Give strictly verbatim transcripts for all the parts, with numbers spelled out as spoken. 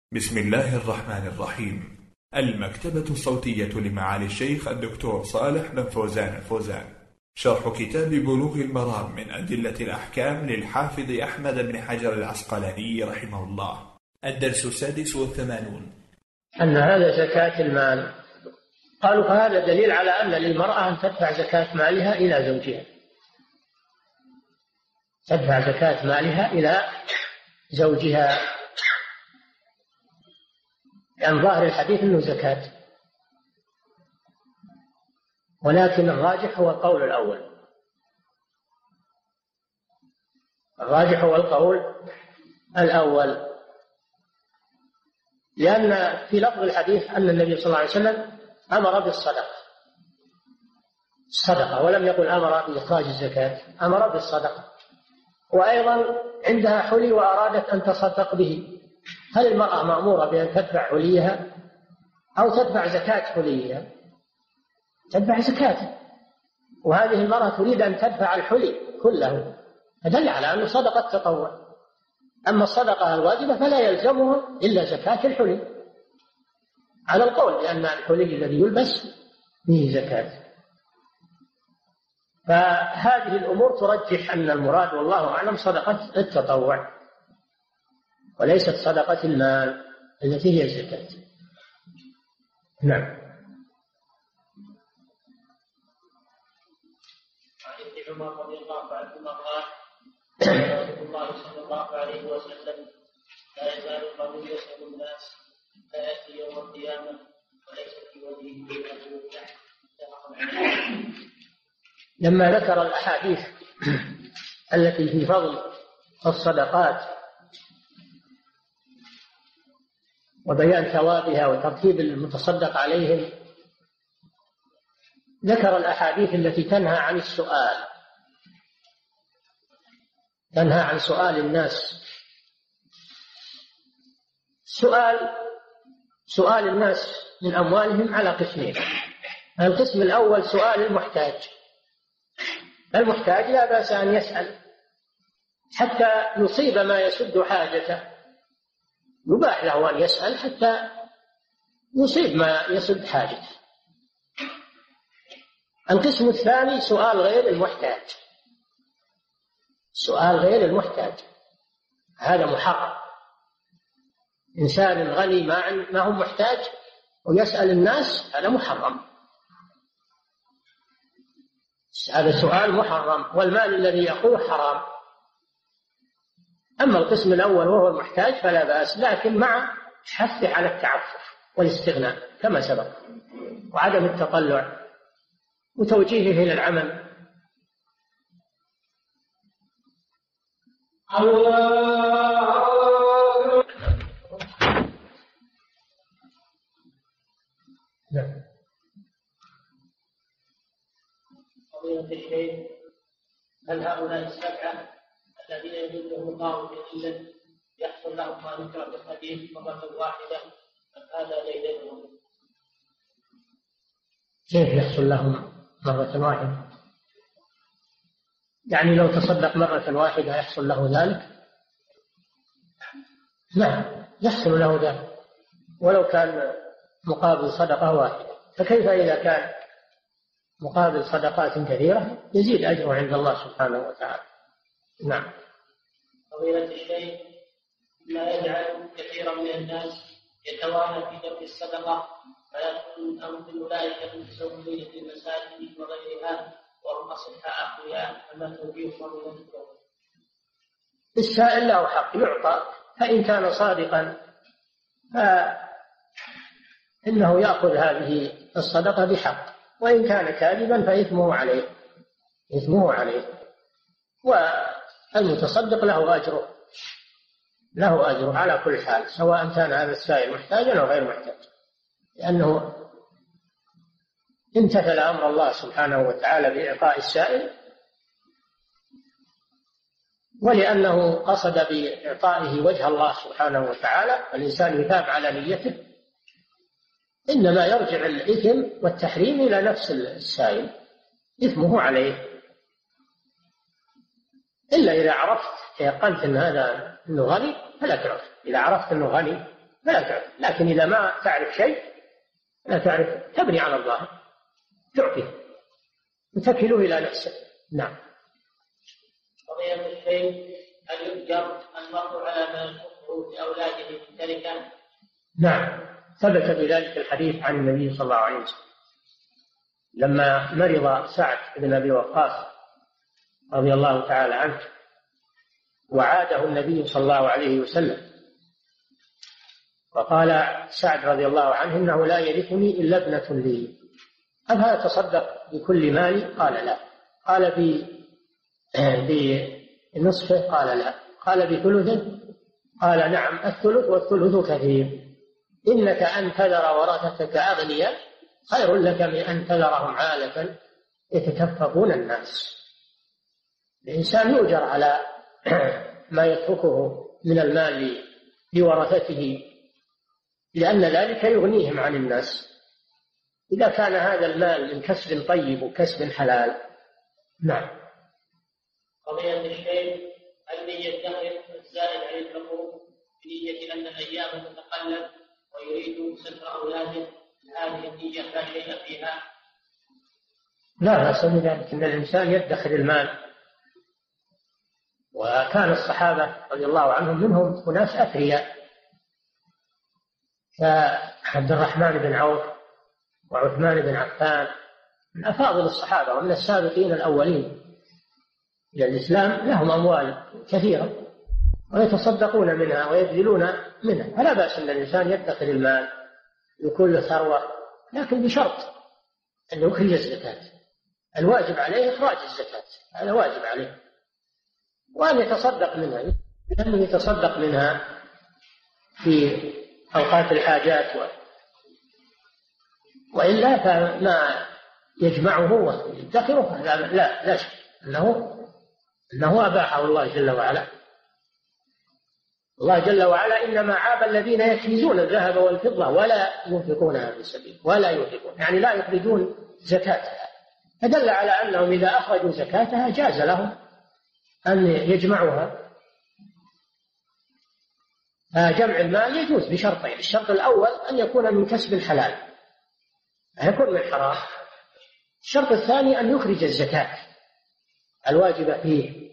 بسم الله الرحمن الرحيم. المكتبة الصوتية لمعالي الشيخ الدكتور صالح بن فوزان الفوزان، شرح كتاب بلوغ المرام من أدلة الأحكام للحافظ أحمد بن حجر العسقلاني رحمه الله. الدرس السادس والثمانون. أن هذا زكاة المال. قالوا فهذا دليل على أن للمرأة أن تدفع زكاة مالها إلى زوجها، تدفع زكاة مالها إلى زوجها، لأن ظاهر الحديث أنه زكاة، ولكن الراجح هو القول الأول. الراجح هو القول الأول، لأن في لفظ الحديث أن النبي صلى الله عليه وسلم أمر بالصدقة الصدقة ولم يقل أمر بإخراج الزكاة، أمر بالصدقة. وأيضا عندها حلي وأرادت أن تصدق به، هل المرأة مأمورة بأن تدفع حليها أو تدفع زكاة حليها؟ تدفع زكاة، وهذه المرأة تريد أن تدفع الحلي كله، فدل على أنه صدقة تطوع. أما الصدقة الواجبة فلا يلزمها إلا زكاة الحلي، على القول بأن الحلي الذي يلبس فيه زكاة. فهذه الأمور ترجح أن المراد والله أعلم صدقة التطوع وليست صدقة المال التي هي الزكاة. نعم. عن ابن عمر رضي الله عنهما قال قال رسول الله صلى الله عليه وسلم: لا يزال الرجل يسأل الناس حتى يأتي يوم القيامة وليس في وجهه إلا لما ذكر الأحاديث التي في فضل الصدقات وبيان ثوابها وترتيب المتصدق عليهم، ذكر الأحاديث التي تنهى عن السؤال، تنهى عن سؤال الناس. سؤال سؤال الناس من أموالهم على قسمين. القسم الأول سؤال المحتاج. المحتاج لا بأس أن يسأل حتى يصيب ما يسد حاجته، يباح له أن يسأل حتى يصيب ما يسد حاجته. القسم الثاني سؤال غير المحتاج، سؤال غير المحتاج هذا محرم. إنسان غني ما هو محتاج ويسأل الناس، هذا محرم، هذا سؤال محرم، والمال الذي يأخذه حرام. أما القسم الأول وهو المحتاج فلا بأس، لكن مع حثه على التعفف والاستغناء كما سبق، وعدم التطلع وتوجيهه إلى العمل. نعم. فضيلة الشيخ، هل هؤلاء السبعة الذين يدلهم الله بأدلة يحصل لهم ما ذكر في الحديث مرة واحدة أم هذا ليلتهم؟ كيف يحصل لهم مرة واحدة؟ يعني لو تصدق مرة واحدة يحصل له ذلك؟ نعم يحصل له ذلك ولو كان مقابل صدقة واحدة، فكيف إذا كان مقابل صدقات كثيرة يزيد أجره عند الله سبحانه وتعالى. نعم. فضيلة الشيخ، لا يجعل كثيرا من الناس يتوانى في دفع الصدقة فيكون أمر أولئك المتسولين في المساجد وغيرها وهم أصحاء أقوياء، فما توجيههم من ذلك؟ السائل له حق يعطى، فإن كان صادقا فإنه يأخذ هذه الصدقة بحق، وإن كان كاذبا فإثمه عليه، إثمه عليه. والمتصدق له أجره، له أجر على كل حال، سواء كان هذا السائل محتاجا أو غير محتاج، لأنه امتثل أمر الله سبحانه وتعالى بإعطاء السائل، ولأنه قصد بإعطائه وجه الله سبحانه وتعالى. الإنسان يثاب على نيته، إنما يرجع الإثم والتحريم إلى نفس السائل، إثمه عليه، إلا إذا عرفت يقنت أن هذا أنه غني فلا تعرف. إذا عرفت أنه غني فلا تعطي. لكن إذا ما تعرف شيء لا تعرف تبني على الظاهر، تعطيه وتكله إلى نفسه. نعم. قضية الشيء هل يؤجر المرء على ما ينفقه لأولاده من تركه؟ نعم، ثبت بذلك الحديث عن النبي صلى الله عليه وسلم لما مرض سعد بن أبي وقاص رضي الله تعالى عنه وعاده النبي صلى الله عليه وسلم، وقال سعد رضي الله عنه إنه لا يرثني إلا ابنة لي، أفلا تصدق بكل مالي؟ قال لا. قال بنصفه؟ قال لا. قال بثلثه؟ قال نعم الثلث والثلث كثير. إنك أن تذر ورثتك أغنياء خير لك من أن تذرهم عالة يتكففون الناس. الإنسان يؤجر على ما يتركه من المال لورثته، لأن ذلك يغنيهم عن الناس إذا كان هذا المال من كسب طيب وكسب حلال. نعم. قضية الشيء هل يدخر الزائد عن الحقوق بنية أن الأيام تتقلب ويريد ستر أولاده، هذه النية لا شيء فيها؟ لا بأس بذلك، أن الإنسان يدخر المال، وكان الصحابة رضي الله عنهم منهم أناس أثرياء كعبد الرحمن بن عوف وعثمان بن عفان، من أفاضل الصحابة ومن السابقين الأولين إلى الإسلام، لهم أموال كثيرة ويتصدقون منها ويبذلون منها، فلا بأس أن الإنسان يدخر المال لكل ثروة، لكن بشرط أن يخرج الزكاة. الواجب عليه إخراج الزكاة، هذا واجب عليه، وأن يتصدق منها، لأنه يتصدق منها في أوقات الحاجات و... وإلا فما يجمعه ويدخره لا لا, لا شك أنه أنه أباحه الله جل وعلا. الله جل وعلا إنما عاب الذين يكنزون الذهب والفضة ولا ينفقونها في سبيله، ولا ينفقون يعني لا يخرجون زكاتها، فدل على أنهم إذا أخرجوا زكاتها جاز لهم أن يجمعوها. جمع المال يجوز بشرطين: الشرط الأول أن يكون من كسب حلال، لا يكون من حرام. الشرط الثاني أن يخرج الزكاة الواجبة فيه.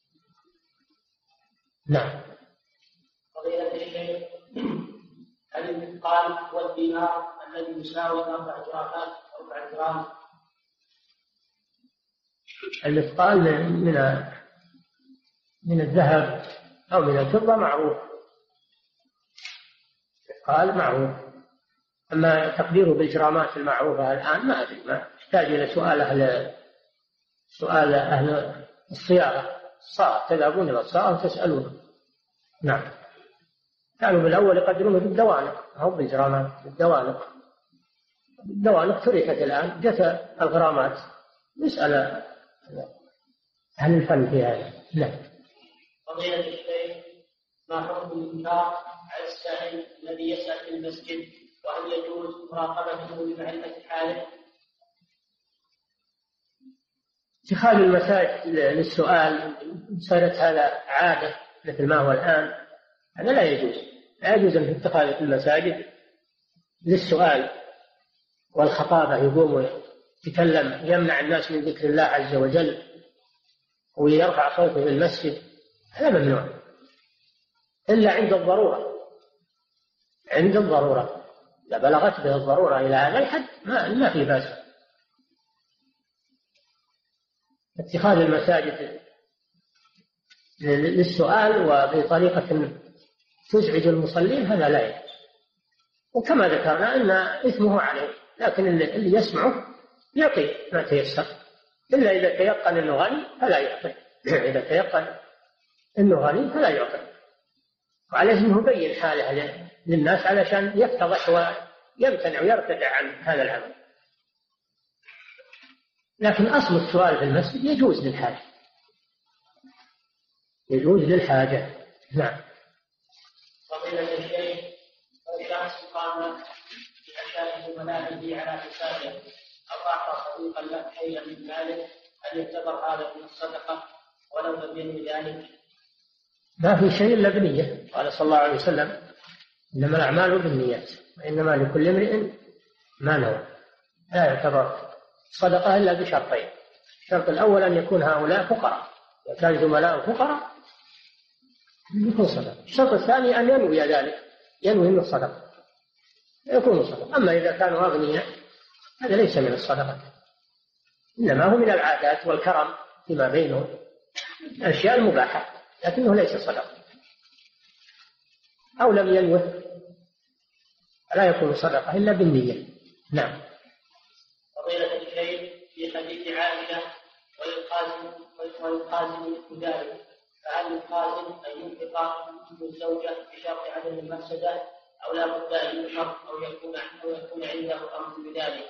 نعم. فضيلة الشيخ، هل المثقال هو الدينار الذي يساوي أربع جرامات أربع جرام؟ المثقال من من الذهب أو من الفضة معروف، قال معروف. أما تقديره بالجرامات المعروفة الآن ما أدري، ما يحتاج إلى سؤال أهل سؤال أهل الصياغة، الصائغ، تذهبون إلى الصائغ وتسألون. نعم. كانوا بالأول يقدرون بالدوانق أو بالجرامات، بالدوانق. الدوانق تركت الآن، جت الغرامات. نسأل أهل الفن في هذا. نعم. فضيلة الشيخ، ما حكم الإنكار على السائل الذي يسأل في المسجد، وهل يجوز مراقبته لمعرفة حاله؟ اتخاذ المساجد للسؤال صارت هذا عادة مثل ما هو الآن، هذا لا يجوز. لا يجوز أن تتخذ المساجد للسؤال والخطابة، يقوم يتكلم يمنع الناس من ذكر الله عز وجل ويرفع صوته في المسجد، هذا ممنوع إلا عند الضرورة. عند الضرورة إذا بلغت به الضرورة إلى هذا الحد ما ما في بأس. اتخاذ المساجد للسؤال وبطريقة تزعج المصلين هذا لا يجوز، وكما ذكرنا أن إثمه عليه، لكن اللي يسمعه يعطي ما تيسر، إلا إذا تيقن أنه غني فلا يعطي. إذا تيقن أنه غني فلا يعطي، وعليه أنه يبين حاله للناس علشان يفتضح ويمتنع ويرتدع عن هذا العمل. لكن أصل السؤال في المسجد يجوز للحاجة، يجوز للحاجة. نعم. فضيلة الشيخ، الشخص قام بأشياء المنافذ على حسابه أو أعطى صديقا له شيئا من ماله، هل يعتبر هذا من الصدقة ولو لم ينوي ذلك؟ ما في شيء إلا بنية. قال صلى الله عليه وسلم: إنما الأعمال بالنيات وإنما لكل امرئ ما نوى. لا يعتبر صدقة إلا بشرطين. الشرط الأول أن يكون هؤلاء فقراء، إذا كان زملاء فقراء يكون صدقة. الشرط الثاني أن ينوي ذلك، ينوي من الصدقة يكون صدقة. أما إذا كانوا أغنياء هذا ليس من الصدقة، إنما هو من العادات والكرم فيما بينهم، الأشياء المباحة، لكنه ليس صدقة. أو لم ينوه لا يكون صدقة إلا بالنية. نعم. فضيلة الشيخ، في حديث عائشة وللقاسم وللقاسم مثل ذلك، فهل القاسم أن ينفق الزوجة بشرط عدم المفسدة أو لا بد أن ينفق أو يكون أو يكون عنده أمر بذلك؟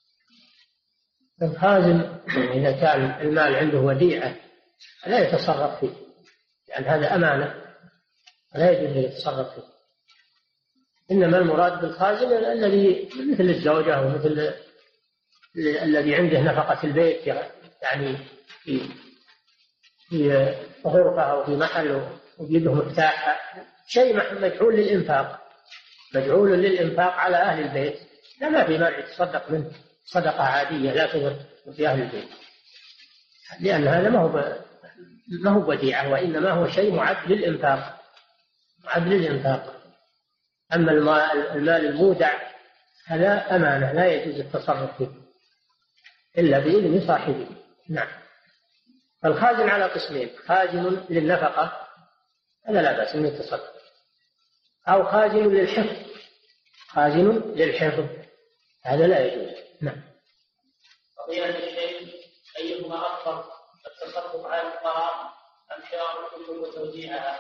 الخازن إذا كان المال عنده وديعة لا يتصرف فيه، لأن يعني هذا أمانة لا يجوز أن يتصرف فيه. إنما المراد بالخازن الذي مثل الزوجة ومثل الذي عنده نفقة البيت، يعني في في غرفة أو في محل وبيده مفتاح، شيء مجعول للإنفاق، مجعول للإنفاق على أهل البيت، لا ما في مانع يتصدق منه صدقة عادية لا تضر في أهل البيت، لأن هذا ما هو ما هو وديعة، وإنما هو شيء معد للإنفاق، معد للإنفاق. أما المال المودع هذا أمانة لا يجوز التصرف فيه إلا بإذن صاحبه. نعم. فالخازن على قسمين: خازن للنفقة هذا لا بأس أن يتصرف، أو خازن للحفظ، خازن للحفظ هذا لا يجوز. نعم. فضيلة الشيخ، أيهما أفضل، التصرف على الفقراء أم شراء الكتب وتوزيعها؟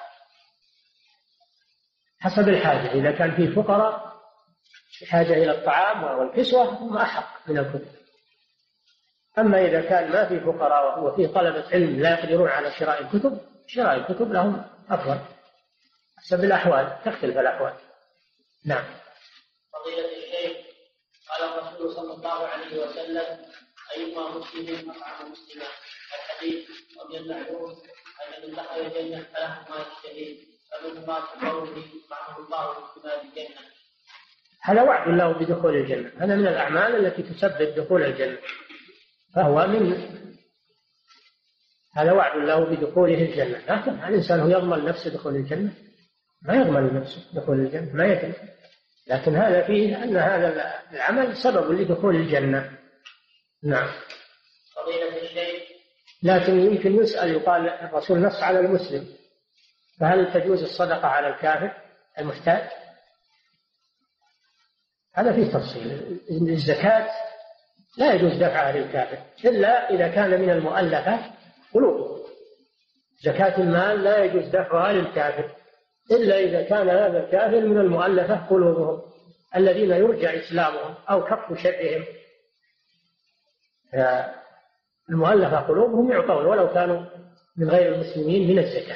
حسب الحاجة، إذا كان فيه فقراء بحاجة إلى الطعام والكسوة هم أحق من الكتب. أما إذا كان ما فيه فقراء وفيه طلبة علم لا يقدرون على شراء الكتب، شراء الكتب لهم أفضل، حسب الأحوال، تختلف الأحوال. نعم. فضيلة الشيخ، قال الرسول صلى الله عليه وسلم: أيما مسلم أطعم مسلما، الحديث، ومن المعلوم أن من دخل الجنة فله ما يشتهي، فمن ما تقوله معه الله بما الجنة. هذا وعد له بدخول الجنة، هذا من الأعمال التي تسبب دخول الجنة، فهو من هذا وعد له بدخوله الجنة. لكن الإنسان هو يضمن نفسه دخول الجنة؟ ما يضمن نفسه دخول الجنة، ما يدري. لكن هذا فيه أن هذا العمل سبب لدخول الجنة. نعم. فضيلة الشيخ، لكن يمكن يسأل، يقال الرسول نص على المسلم، فهل تجوز الصدقة على الكافر المحتاج؟ هذا فيه تفصيل. الزكاة لا يجوز دفعها للكافر إلا إذا كان من المؤلفة قلوبهم. زكاة المال لا يجوز دفعها للكافر إلا إذا كان هذا الكافر من المؤلفة قلوبهم الذين يرجى إسلامهم أو كف شرهم. المؤلفة قلوبهم يعطون ولو كانوا من غير المسلمين من الزكاة.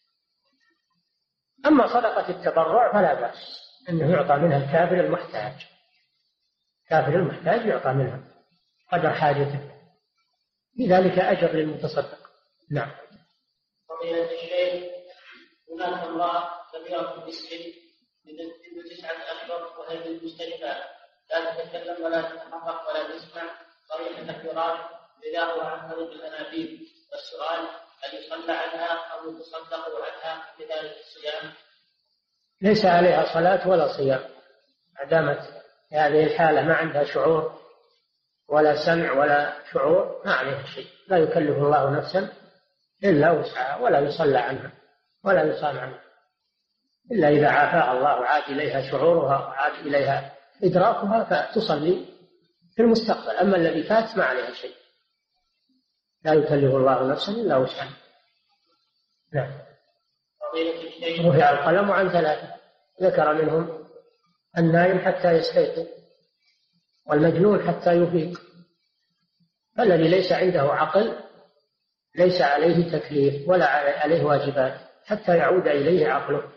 أما صدقة التبرع فلا بأس أنه يعطى منها الكافر المحتاج، كافر المحتاج يعطى منها قدر حاجته، لذلك أجر للمتصدق. نعم. فضيلة الشيخ، هناك امرأة كبيرة في السن منذ تسعة أشهر وهي في المستشفى، لا تتكلم ولا تتحرك ولا تسمع صريح الفراش بداها عن طريق الأنابيب، والسؤال: هل يصلى عنها أو يتصدق عنها بذلك الصيام؟ ليس عليها صلاة ولا صيام ما دامت في هذه الحالة، ما عندها شعور ولا سمع ولا شعور، ما عليها شيء. لا يكلف الله نفسا إلا وسعها، ولا يصلى عنها ولا يصام عنها إلا إذا عافاها الله وعاد إليها شعورها وعاد إليها إدراكها فتصلي في المستقبل. أما الذي فات ما عليها شيء، لا يكلف الله نفسا إلا وسعها. نعم. رفع القلم عن ثلاثة، ذكر منهم النائم حتى يستيقظ، والمجنون حتى يفيق، فالذي ليس عنده عقل ليس عليه تكليف ولا عليه واجبات حتى يعود إليه عقله،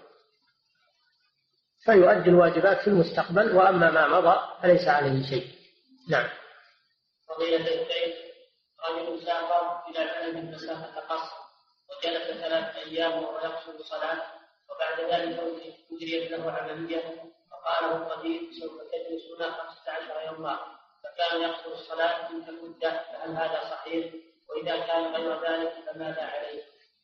فيؤدي الواجبات في المستقبل، وأما ما مضى فليس عليه شيء. نعم. فضيلة الشيخ، رجل سافر إلى بلد مسافة قصر وجلس ثلاث أيام وهو يقصد صلاة، وبعد ذلك أجريت له عملية فقال له الطبيب سوف تجلس هنا خمسة عشر يوما، فكان يقصر الصلاة تلك المدة، فهل هذا صحيح؟ وإذا كان غير ذلك فماذا عليه؟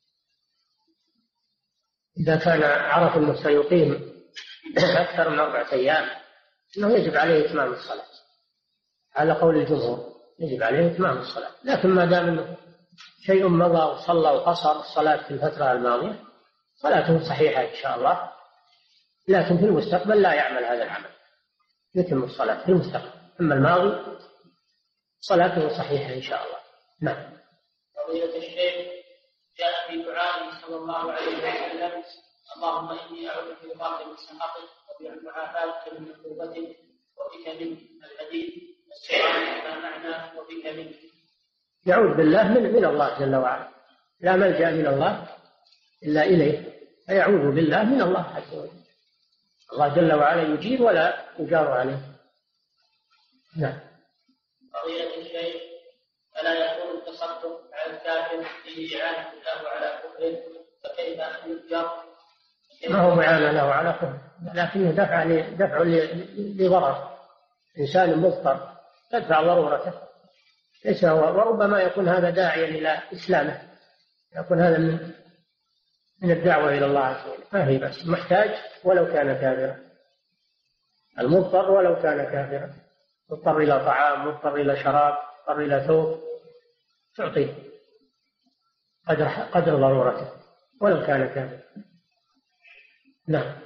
إذا كان عرف أنه سيقيم أكثر من أربعة أيام أنه يجب عليه إتمام الصلاة على قول الجمهور، يجب عليه إتمام الصلاة. لكن ما دام أنه شيء مضى وصلى وقصر الصلاة في الفترة الماضية صلاته صحيحة إن شاء الله، لكن في المستقبل لا يعمل هذا العمل، يتم الصلاة في المستقبل. أما الماضي صلاته صحيحة إن شاء الله. نعم. فضيلة الشيخ، جاء في دعائه صلى الله عليه وسلم: اللهم إني أعوذ برضاك من سخطك وبمعافاتك من عقوبتك وبك منك. الحديث السؤال ما معنى وبك منك؟ يعوذ بالله من, من الله جل وعلا، لا ملجأ من الله إلا إليه، فيعوذ بالله من الله عز وجل. الله جل وعلا يجيب ولا يجار عليه. نعم. فضيلة الشيخ، فلا يكون التصدق على الكافر فيه إعانة له على كفره، فكيف أن يؤجر؟ ما هو معاناة له على كفره، لكنه دفع دفع لضرر، إنسان مضطر تدفع ضرورته، ليس هو. وربما يكون هذا داعيا إلى إسلامه، يكون هذا من من الدعوة إلى الله عز وجل، ما هي بس محتاج ولو كان كافرا، المضطر ولو كان كافرا، مضطر إلى طعام، مضطر إلى شراب، مضطر إلى ثوب، تعطيه قدر قدر ضرورته ولو كان كافرا. نعم.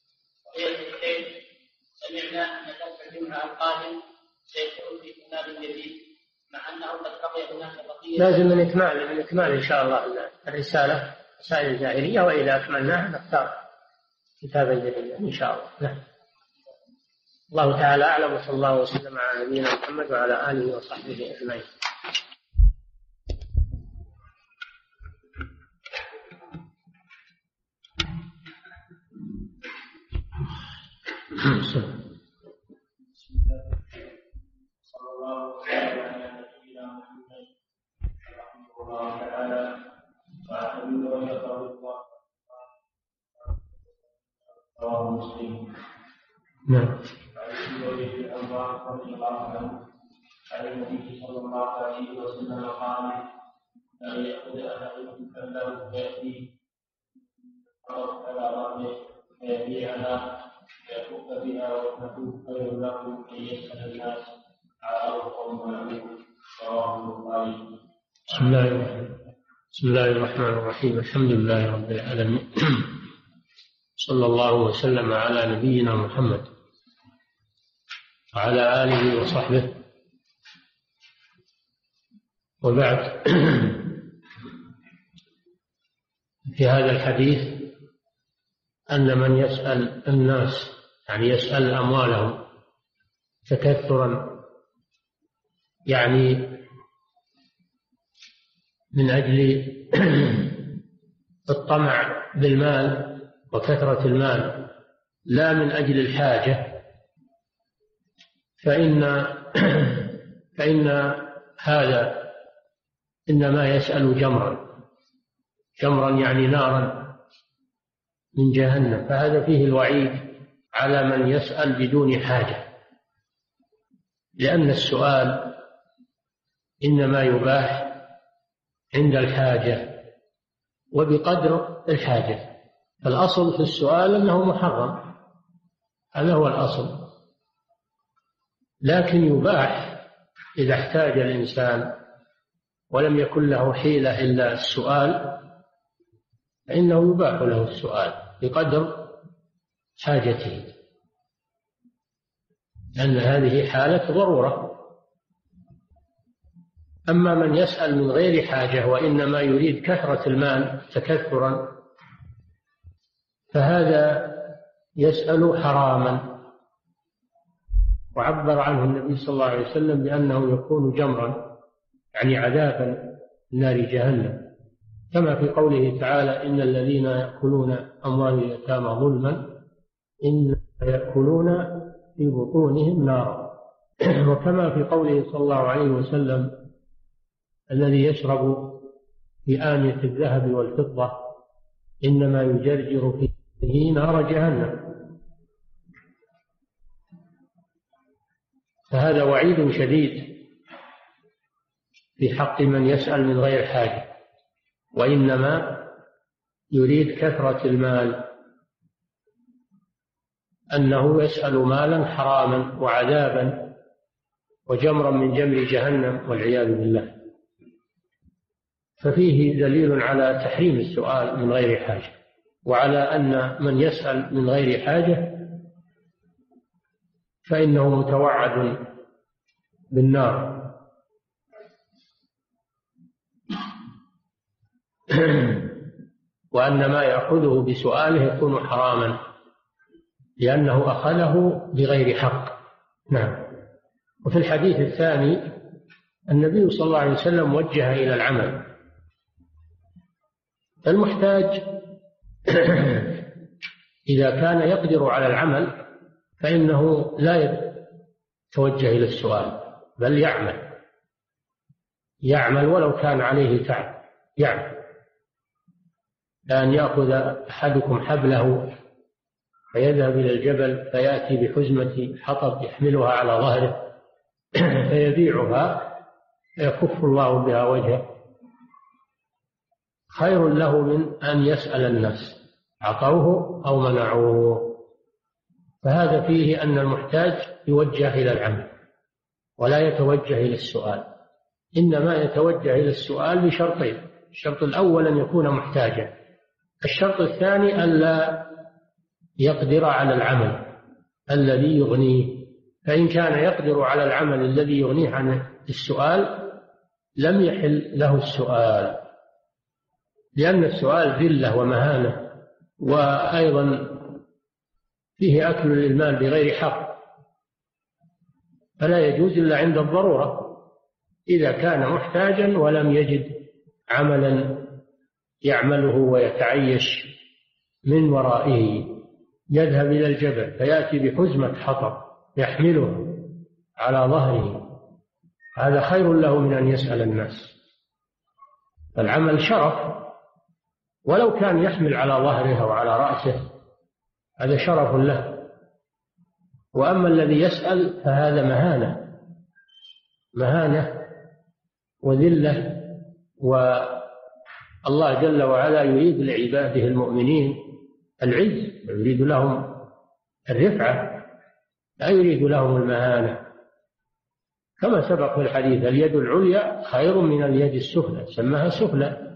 سمعنا أن درس الجمعة القادم سيكون في كتاب جديد، مع أنه قد بقي هناك بقية. لازم من إكمال من إكمال إن شاء الله الرسالة مسائل الجاهلية، وإذا أكملناها نختار كتابا جديدا إن شاء الله. نعم. الله تعالى أعلم، وصلى الله وسلم على نبينا محمد وعلى آله وصحبه أجمعين. صلى الله على نبينا محمد رحمه الله تعالى وعلى رواه مسلم. نعم. رضي الله عنه عن النبي صلى الله عليه وسلم قال: لا يأخذ أحدكم كله فيأتي فقط على رأسه فيبيعها فيفك بها وتكون خير له أن يسأل الناس على أرقام معلوم. رواه البخاري. بسم الله الرحمن بسم الله الرحمن الرحيم. الحمد لله رب العالمين، صلى الله وسلم على نبينا محمد وعلى آله وصحبه، وبعد. في هذا الحديث أن من يسأل الناس، يعني يسأل أموالهم تكثرا، يعني من أجل الطمع بالمال وكثرة المال لا من أجل الحاجة، فإن فإن هذا إنما يسأل جمرا جمرا يعني نارا من جهنم، فهذا فيه الوعيد على من يسأل بدون حاجة، لأن السؤال إنما يباح عند الحاجة وبقدر الحاجة. فالأصل في السؤال أنه محرم، هذا هو الأصل، لكن يباح إذا احتاج الإنسان ولم يكن له حيلة إلا السؤال، فإنه يباح له السؤال بقدر حاجته، لأن هذه حالة ضرورة. أما من يسأل من غير حاجة وإنما يريد كثرة المال تكثرا، فهذا يسأل حراما، وعبر عنه النبي صلى الله عليه وسلم بأنه يكون جمرا، يعني عذابا نار جهنم، كما في قوله تعالى: إن الذين يأكلون أموال اليتامى ظلما إنما يأكلون في بطونهم نارا، وكما في قوله صلى الله عليه وسلم: الذي يشرب في آنية الذهب والفضة إنما يجرجر في هي نار جهنم. فهذا وعيد شديد في حق من يسأل من غير حاجة، وإنما يريد كثرة المال، أنه يسأل مالا حراما وعذابا وجمرا من جمر جهنم والعياذ بالله. ففيه دليل على تحريم السؤال من غير حاجة، وعلى أن من يسأل من غير حاجة فإنه متوعد بالنار. وأن ما يأخذه بسؤاله يكون حراما لأنه أخذه بغير حق. نعم. وفي الحديث الثاني النبي صلى الله عليه وسلم وجه إلى العمل. المحتاج إذا كان يقدر على العمل فإنه لا يتوجه إلى السؤال، بل يعمل يعمل ولو كان عليه تعب، يعمل. لأن يأخذ أحدكم حبله فيذهب إلى الجبل فيأتي بحزمة حطب يحملها على ظهره فيبيعها فيكف الله بها وجهه، خير له من أن يسأل الناس أعطوه أو منعوه. فهذا فيه أن المحتاج يوجه إلى العمل ولا يتوجه إلى السؤال، إنما يتوجه إلى السؤال بشرطين: الشرط الأول أن يكون محتاجا، الشرط الثاني ألا يقدر على العمل الذي يغنيه. فإن كان يقدر على العمل الذي يغنيه عن السؤال لم يحل له السؤال، لأن السؤال ذلة ومهانة، وأيضا فيه أكل للمال بغير حق، فلا يجوز إلا عند الضرورة. إذا كان محتاجا ولم يجد عملا يعمله ويتعيش من ورائه يذهب إلى الجبل فيأتي بحزمة حطب يحمله على ظهره، هذا خير له من أن يسأل الناس. فالعمل شرف، ولو كان يحمل على ظهره أو على رأسه هذا شرف له. وأما الذي يسأل فهذا مهانة مهانة وذلة. والله جل وعلا يريد لعباده المؤمنين العز، يريد لهم الرفعة، لا يريد لهم المهانة. كما سبق في الحديث: اليد العليا خير من اليد السفلى، سماها سفلى.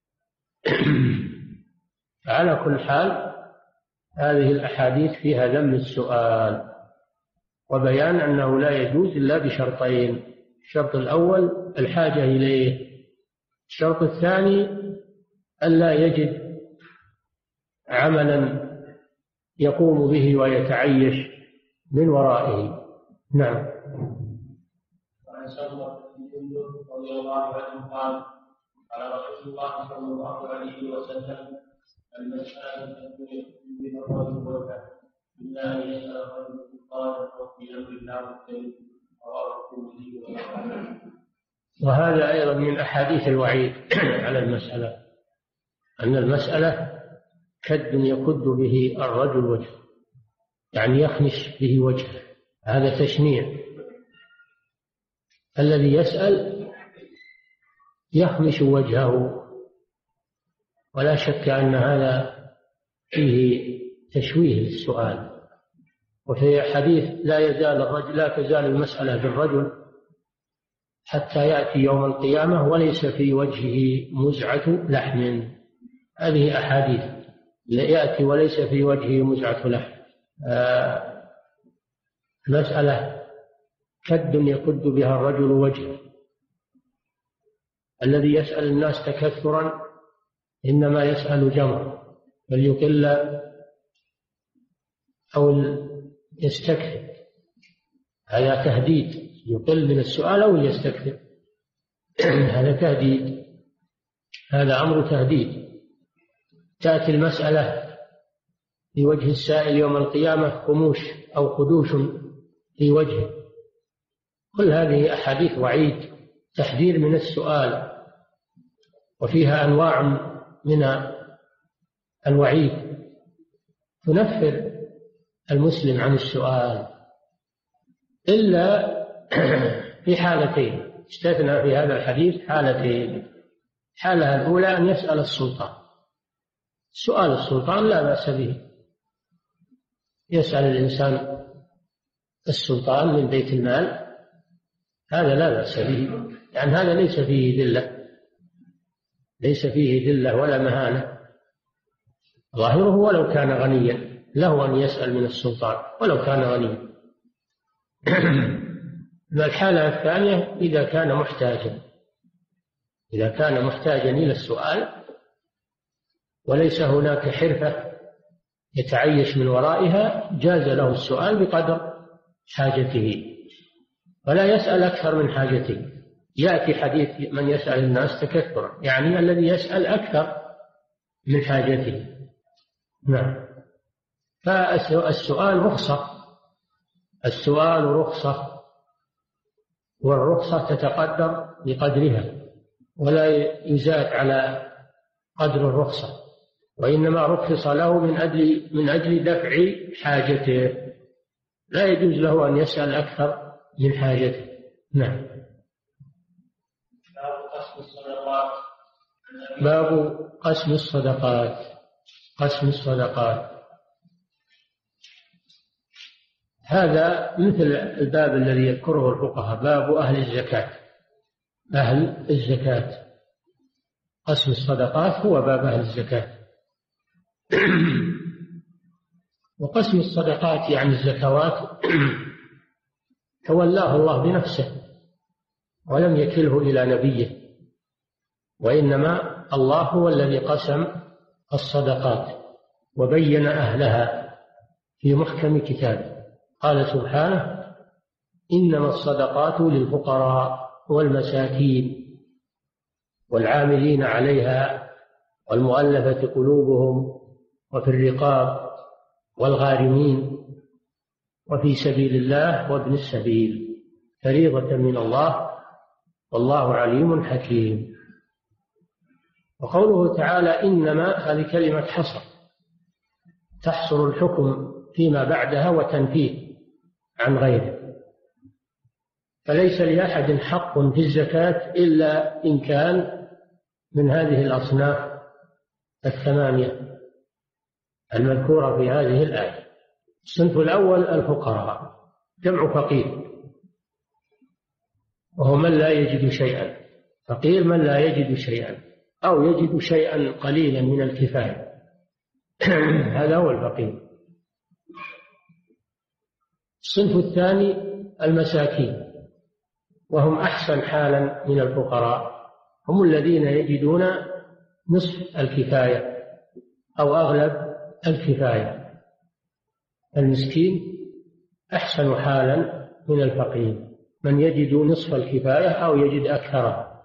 على كل حال هذه الأحاديث فيها ذم السؤال وبيان أنه لا يجوز إلا بشرطين: الشرط الأول الحاجة إليه، الشرط الثاني ألا يجد عملا يقوم به ويتعيش من ورائه. نعم. وعن سمرة بن جندب رضي الله عنه قال: قال رسول الله صلى الله عليه وسلم: المسألة تكون بها الرجل وجهه إلا أن يسأل الرجل قال أو في أمر الله والدين رواه الترمذي. وهذا أيضا من أحاديث الوعيد على المسألة، أن المسألة كد يكد به الرجل وجهه، يعني يخمش به وجهه، هذا تشنيع. الذي يسأل يخمش وجهه، ولا شك أن هذا فيه تشويه للسؤال. وفي حديث: لا يزال الرجل لا تزال المسألة بالرجل حتى يأتي يوم القيامة وليس في وجهه مزعة لحم. هذه أحاديث: يأتي وليس في وجهه مزعة لحم. آه مسألة كد يكد بها الرجل وجهه. الذي يسأل الناس تكثرا إنما يسأل جمرا، فليقل أو يستكثر، هذا تهديد، يقل من السؤال أو يستكثر، هذا تهديد، هذا أمر تهديد. تأتي المسألة في وجه السائل يوم القيامة خموش أو خدوش في وجهه. كل هذه أحاديث وعيد، تحذير من السؤال، وفيها أنواع من الوعيد. تنفر المسلم عن السؤال إلا في حالتين، استثنى في هذا الحديث حالتين. الحالة الأولى أن يسأل السلطان، سؤال السلطان لا بأس به، يسأل الإنسان السلطان من بيت المال، هذا لا بأس به، يعني هذا ليس فيه ذلة، ليس فيه ذلة ولا مهانة، ظاهره ولو كان غنيا له أن يسأل من السلطان ولو كان غنيا. الحالة الثانية إذا كان محتاجا، إذا كان محتاجا إلى السؤال وليس هناك حرفة يتعيش من ورائها، جاز له السؤال بقدر حاجته ولا يسأل أكثر من حاجته. يأتي حديث من يسأل الناس تكثرا، يعني الذي يسأل أكثر من حاجته. نعم. فالسؤال رخصة، السؤال رخصة، والرخصة تتقدر بقدرها ولا يزاد على قدر الرخصة، وإنما رخص له من أجل من أجل دفع حاجته، لا يجوز له أن يسأل أكثر من حاجته. نعم. باب قسم الصدقات. قسم الصدقات هذا مثل الباب الذي يذكره الفقهاء، باب أهل الزكاة. أهل الزكاة قسم الصدقات هو باب أهل الزكاة. وقسم الصدقات يعني الزكوات تولاه الله بنفسه ولم يكله إلى نبيه، وإنما الله هو الذي قسم الصدقات وبين أهلها في محكم كتابه. قال سبحانه: إنما الصدقات للفقراء والمساكين والعاملين عليها والمؤلفة قلوبهم وفي الرقاب والغارمين وفي سبيل الله وابن السبيل فريضة من الله والله عليم حكيم. وقوله تعالى إنما هذه كلمة حصر تحصر الحكم فيما بعدها وتنفيه عن غيره، فليس لأحد حق في الزكاة إلا إن كان من هذه الأصناف الثمانية المذكورة في هذه الآية. الصنف الأول الفقراء، جمع فقير، وهو من لا يجد شيئا، فقير من لا يجد شيئا أو يجد شيئا قليلا من الكفاية هذا هو الفقير. الصنف الثاني المساكين، وهم أحسن حالا من الفقراء، هم الذين يجدون نصف الكفاية أو أغلب الكفاية. المسكين أحسن حالا من الفقير، من يجد نصف الكفاية أو يجد أكثرها.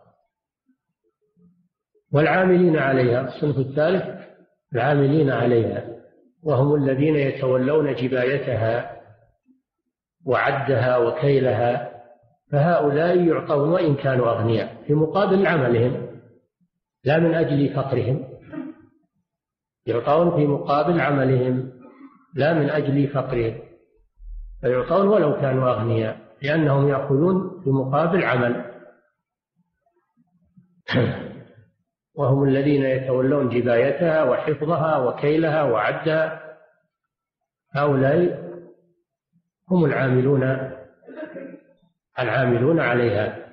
والعاملين عليها الصنف الثالث العاملين عليها، وهم الذين يتولون جبايتها وعدها وكيلها، فهؤلاء يعطون وإن كانوا أغنياء في مقابل عملهم لا من أجل فقرهم، يعطون في مقابل عملهم لا من أجل فقرهم، فيعطون ولو كانوا أغنياء لأنهم يأخذون في مقابل عمل. وهم الذين يتولون جبايتها وحفظها وكيلها وعدها، هؤلاء هم العاملون العاملون عليها.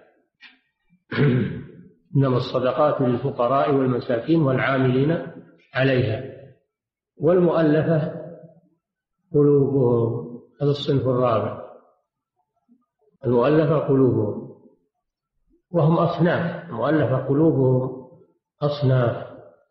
إنما الصدقات للفقراء والمساكين والعاملين عليها والمؤلفة قلوبهم، هذا الصنف الرابع، المؤلفة قلوبهم، وهم أصناف، المؤلفة قلوبهم أصناف.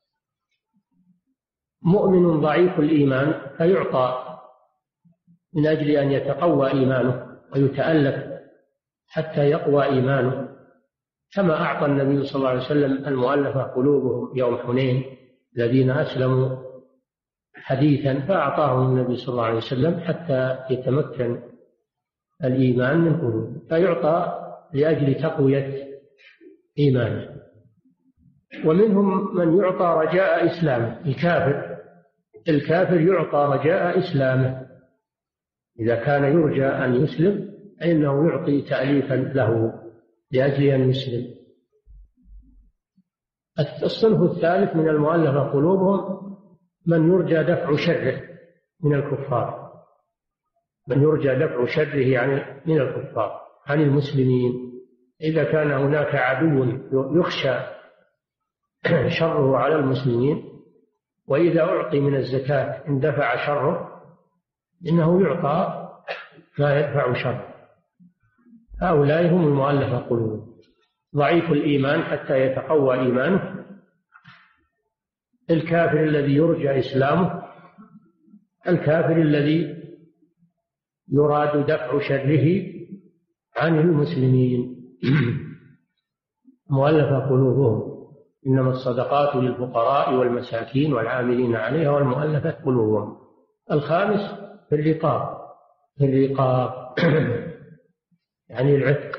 مؤمن ضعيف الإيمان فيعطى من أجل أن يتقوى إيمانه ويتألف حتى يقوى إيمانه، كما أعطى النبي صلى الله عليه وسلم المؤلفة قلوبهم يوم حنين الذين أسلموا حديثا، فأعطاهم النبي صلى الله عليه وسلم حتى يتمكن الإيمان من قلوبه، فيعطى لأجل تقوية إيمانه. ومنهم من يعطى رجاء إسلامه، الكافر الكافر يعطى رجاء إسلامه، إذا كان يرجى أن يسلم فإنه يعطي تأليفا له لأجل أن يسلم. الصنف الثالث من المؤلفة قلوبهم من يرجى دفع شره من الكفار، من يرجى دفع شره يعني من الكفار عن المسلمين. إذا كان هناك عدو يخشى شره على المسلمين، وإذا أعطي من الزكاة اندفع شره، إنه يعطى ما يدفع شره. هؤلاء هم المؤلفة قلوبهم. ضعيف الإيمان حتى يتقوى إيمانه، الكافر الذي يرجى إسلامه، الكافر الذي يراد دفع شره عن المسلمين. مؤلفة قلوبهم، إنما الصدقات للفقراء والمساكين والعاملين عليها والمؤلفة قلوبهم. الخامس في الرقاب، في الرقاب يعني العتق.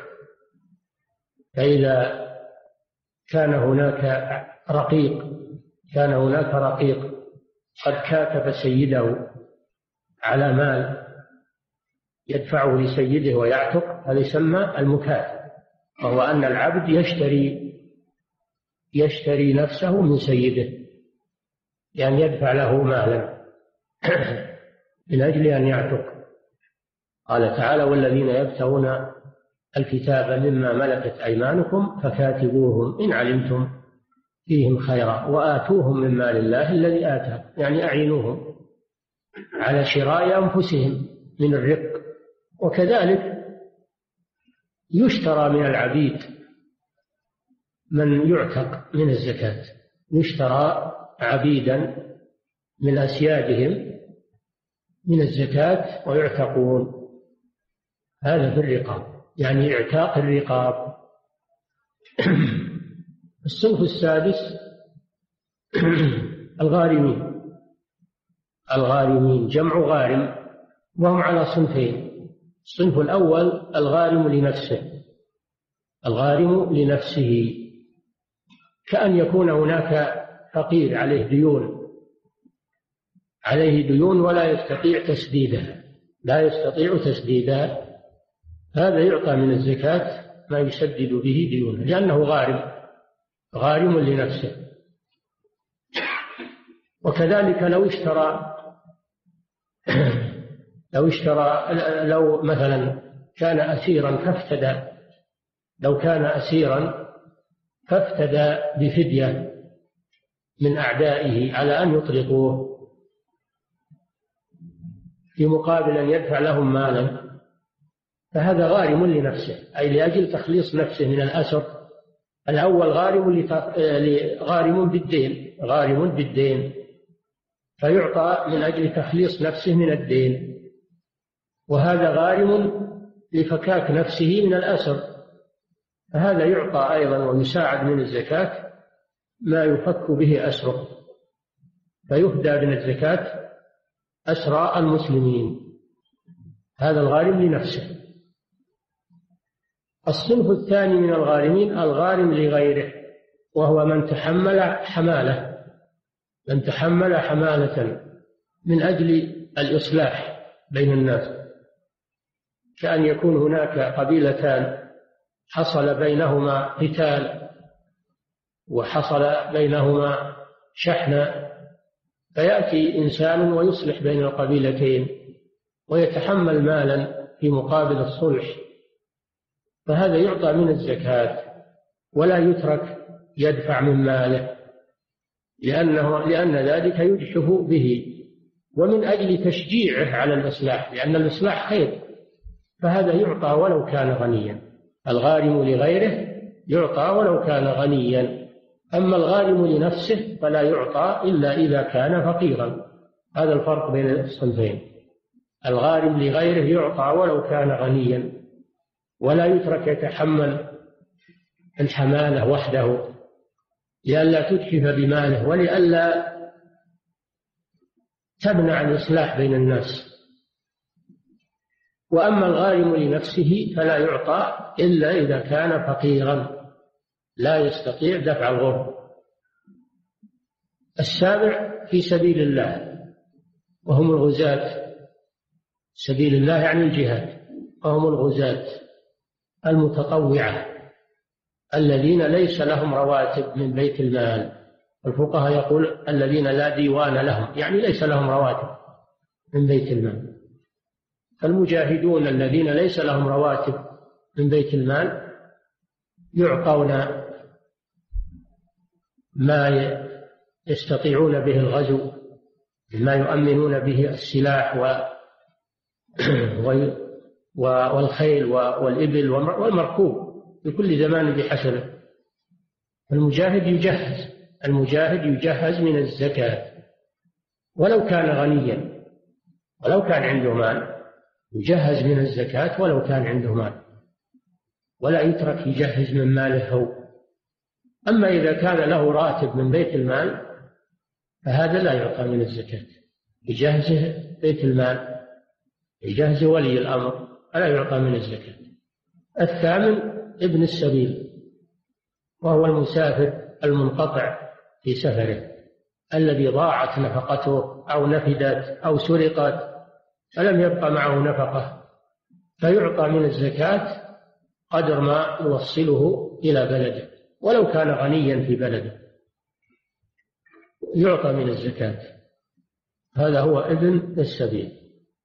فإذا كان هناك رقيق كان هناك رقيق قد كاتب سيده على مال يدفعه لسيده ويعتق، هذا يسمى المكاتب، وهو أن العبد يشتري يشتري نفسه من سيده، يعني يدفع له مالا من أجل أن يعتق. قال تعالى: والذين يبتغون الكتاب مما ملكت أيمانكم فكاتبوهم إن علمتم فيهم خيرا وآتوهم من مال الله الذي آتاهم، يعني أعينوهم على شراء أنفسهم من الرق. وكذلك يشترى من العبيد من يعتق من الزكاة، يشترى عبيدا من أسيادهم من الزكاة ويعتقون. هذا في الرقاب، يعني اعتاق الرقاب. الصنف السادس الغارمين. الغارمين جمع غارم، وهم على صنفين. الصنف الأول الغارم لنفسه، الغارم لنفسه كأن يكون هناك فقير عليه ديون عليه ديون ولا يستطيع تسديدها لا يستطيع تسديدها هذا يعطى من الزكاة ما يسدد به ديونه، لأنه غارم غارم لنفسه. وكذلك لو اشترى لو اشترى لو مثلا كان أسيرا فافتدى لو كان أسيرا فافتدى بفدية من أعدائه على أن يطلقوه في مقابل أن يدفع لهم مالا، فهذا غارم لنفسه، أي لأجل تخليص نفسه من الأسر. الأول غارم غارم بالدين غارم بالدين فيعطى من أجل تخليص نفسه من الدين، وهذا غارم لفكاك نفسه من الأسر، فهذا يعطى أيضا ويساعد من الزكاة ما يفك به أسره، فيهدى من الزكاة أسرى المسلمين. هذا الغارم لنفسه. الصنف الثاني من الغارمين الغارم لغيره، وهو من تحمل حمالة من تحمل حمالة من أجل الإصلاح بين الناس، كأن يكون هناك قبيلتان حصل بينهما قتال وحصل بينهما شحنة، فيأتي إنسان ويصلح بين القبيلتين ويتحمل مالا في مقابل الصلح، فهذا يعطى من الزكاة ولا يترك يدفع من ماله، لأنه لأن ذلك يجحف به، ومن أجل تشجيعه على الإصلاح، لأن الإصلاح خير، فهذا يعطى ولو كان غنيا. الغارم لغيره يعطى ولو كان غنيا، أما الغارم لنفسه فلا يعطى إلا إذا كان فقيرا. هذا الفرق بين الصنفين. الغارم لغيره يعطى ولو كان غنيا، ولا يترك يتحمل الحمالة وحده لئلا تجحف بماله ولئلا تمنع الإصلاح بين الناس. وأما الغارم لنفسه فلا يعطى إلا إذا كان فقيرا لا يستطيع دفع الغرم. السابع في سبيل الله وهم الغزاة سبيل الله يعني الجهاد، وهم الغزاة المتطوعة الذين ليس لهم رواتب من بيت المال. الفقهاء يقول الذين لا ديوان لهم، يعني ليس لهم رواتب من بيت المال. فالمجاهدون الذين ليس لهم رواتب من بيت المال يعطون ما يستطيعون به الغزو، ما يؤمنون به السلاح والخيل والإبل والمركوب في كل زمان بحسبه. المجاهد يجهز المجاهد يجهز من الزكاة ولو كان غنيا، ولو كان عنده مال يجهز من الزكاة ولو كان عنده مال، ولا يترك يجهز من ماله هو. أما إذا كان له راتب من بيت المال فهذا لا يعطى من الزكاة، يجهزه بيت المال، يجهزه ولي الأمر، فلا يعطى من الزكاة. الثامن ابن السبيل، وهو المسافر المنقطع في سفره الذي ضاعت نفقته أو نفدت أو سرقت فلم يبقى معه نفقة، فيعطى من الزكاة قدر ما يوصله إلى بلده ولو كان غنيا في بلده، يعطى من الزكاة. هذا هو ابن السبيل.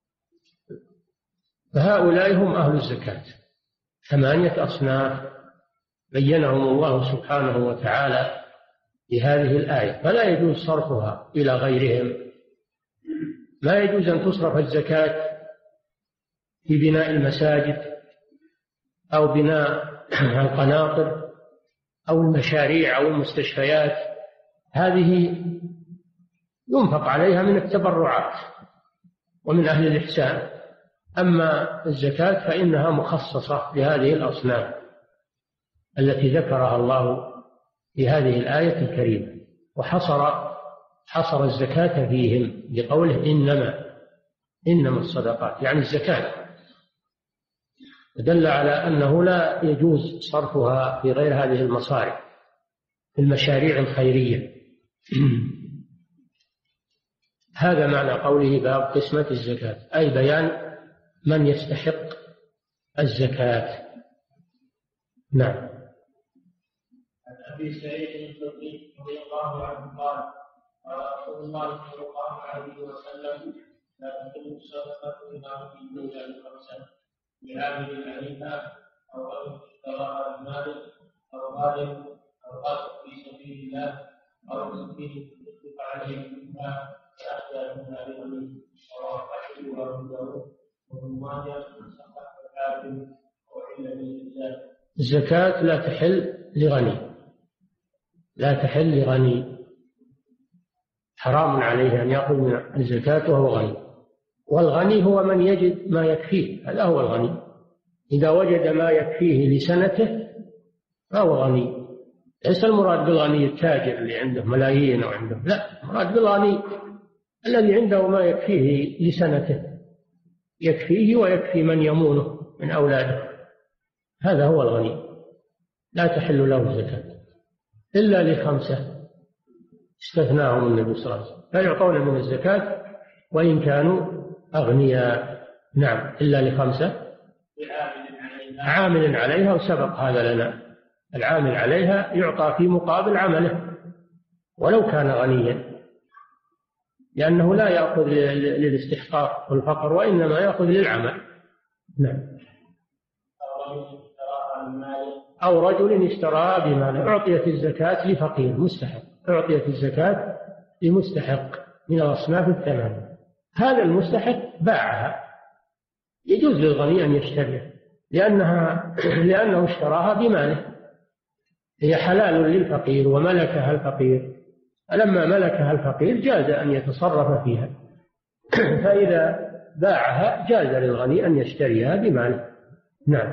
فهؤلاء هم أهل الزكاة، ثمانية أصناف بينهم الله سبحانه وتعالى في هذه الآية، فلا يجوز صرفها إلى غيرهم. ما يجوز أن تصرف الزكاة في بناء المساجد أو بناء القناطر أو المشاريع أو المستشفيات، هذه ينفق عليها من التبرعات ومن أهل الإحسان. أما الزكاة فإنها مخصصة لهذه الأصناف التي ذكرها الله في هذه الآية الكريمة، وحصر حصر الزكاة فيهم بقوله إنما إنما الصدقات، يعني الزكاة، دل على أنه لا يجوز صرفها في غير هذه المصارف في المشاريع الخيرية. هذا معنى قوله باب قسمة الزكاة، أي بيان من يستحق الزكاة. نعم. عن أبي سعيد الخدري رضي الله عنه قال قال رسول الله صلى الله عليه وسلم لا تحل الصدقة إلا في الدنيا الخمسة لعامل عليها أو رجل اشتراها بمال أو غالب أو قاتل في سبيل الله أو مسكين يطلق عليه منها فأحيا منها بغني رواه أحمد وأبو داود وابن ماجه صححه الحاكم وعلة بالإنسان. الزكاة لا تحل لغني، لا تحل لغني، حرام عليه أن يأخذ من الزكاة وهو غني. والغني هو من يجد ما يكفيه، هذا هو الغني. إذا وجد ما يكفيه لسنته فهو غني. ليس المراد بالغني التاجر اللي عنده ملايين أو عنده، لا، المراد بالغني الذي عنده ما يكفيه لسنته، يكفيه ويكفي من يمونه من أولاده، هذا هو الغني. لا تحل له الزكاة إلا لخمسة استثناهم النبي صلى الله عليه وسلم، لا يعطون من الزكاة وإن كانوا أغنياء. نعم، إلا لخمسة: عامل عليها، وسبق هذا لنا، العامل عليها يعطى في مقابل عمله ولو كان غنيا، لأنه لا يأخذ للاستحقاق والفقر وإنما يأخذ للعمل. نعم. أو رجل اشتراها بمال، أعطيت الزكاة لفقير مستحق، أعطيت الزكاة لمستحق من الأصناف الثمانية، هذا المستحق باعها، يجوز للغني أن يشتريها لأنها لأنه اشتراها بماله، هي حلال للفقير وملكها الفقير، فلما ملكها الفقير جاز أن يتصرف فيها، فإذا باعها جاز للغني أن يشتريها بماله. نعم.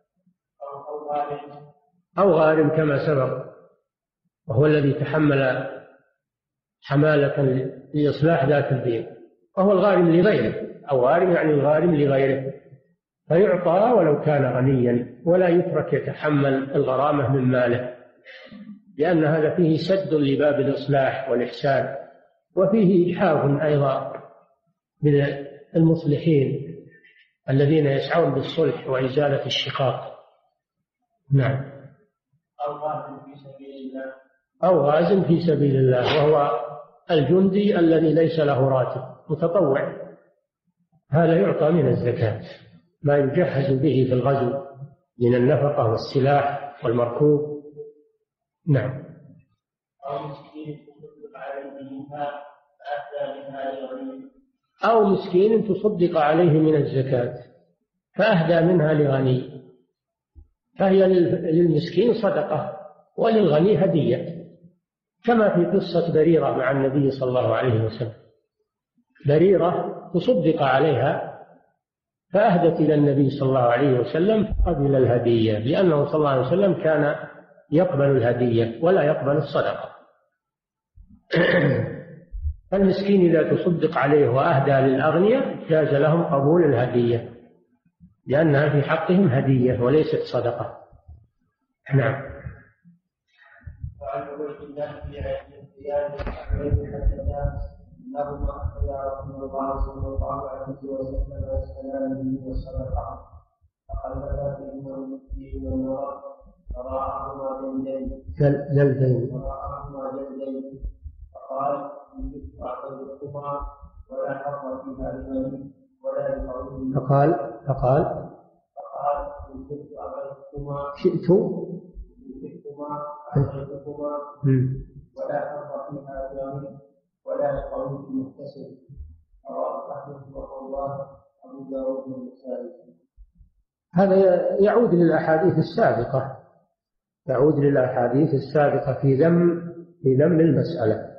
أو غارم كما سبق، وهو الذي تحمل حمالة لإصلاح ذات الدين، وهو الغارم لغيره، أو غارم يعني الغارم لغيره، فيعطى ولو كان غنيا، ولا يترك يتحمل الغرامة من ماله، لأن هذا فيه سد لباب الإصلاح والإحسان، وفيه إجحاف أيضا من المصلحين الذين يسعون بالصلح وإزالة الشقاق. نعم. أو غازٍ في سبيل الله أو غازٍ في سبيل الله، وهو الجندي الذي ليس له راتب متطوع، هذا يعطى من الزكاة ما يجهز به في الغزو من النفقة والسلاح والمركوب. نعم. أو مسكين تصدق عليه منها فأهدى منها لغني أو مسكين تصدق عليه من الزكاة فأهدى منها لغني، فهي للمسكين صدقة وللغني هدية، كما في قصة بريرة مع النبي صلى الله عليه وسلم. بريرة تصدق عليها فأهدت إلى النبي صلى الله عليه وسلم قبل الهدية، لأنه صلى الله عليه وسلم كان يقبل الهدية ولا يقبل الصدقة. فالمسكين إذا تصدق عليه وأهدى للأغنياء جاز لهم قبول الهدية، لأنها في حقهم هدية وليست صدقة. نعم. وعن عبيد الله في اعتياد الحكمين حدثا انهما اخبرا رسول الله صلى الله عليه وسلم والسلام به والصدقه فقلدا فيهما المسكين والمرض فراعهما جلدين جلدين فراعهما جلدين فقال ان كنت اعطيتكما ولا حظ فيها لمن ولا لقوم فقال فقال فقال ان كنت اعطيتكما شئت شئتكما اعطيتكما ولا حظ فيها لمن ولا لقوم مختصر رواه احمد رحمه الله ابو داود والنسائي. هذا يعود للأحاديث السابقة يعود للأحاديث السابقة في ذم في ذم المسألة،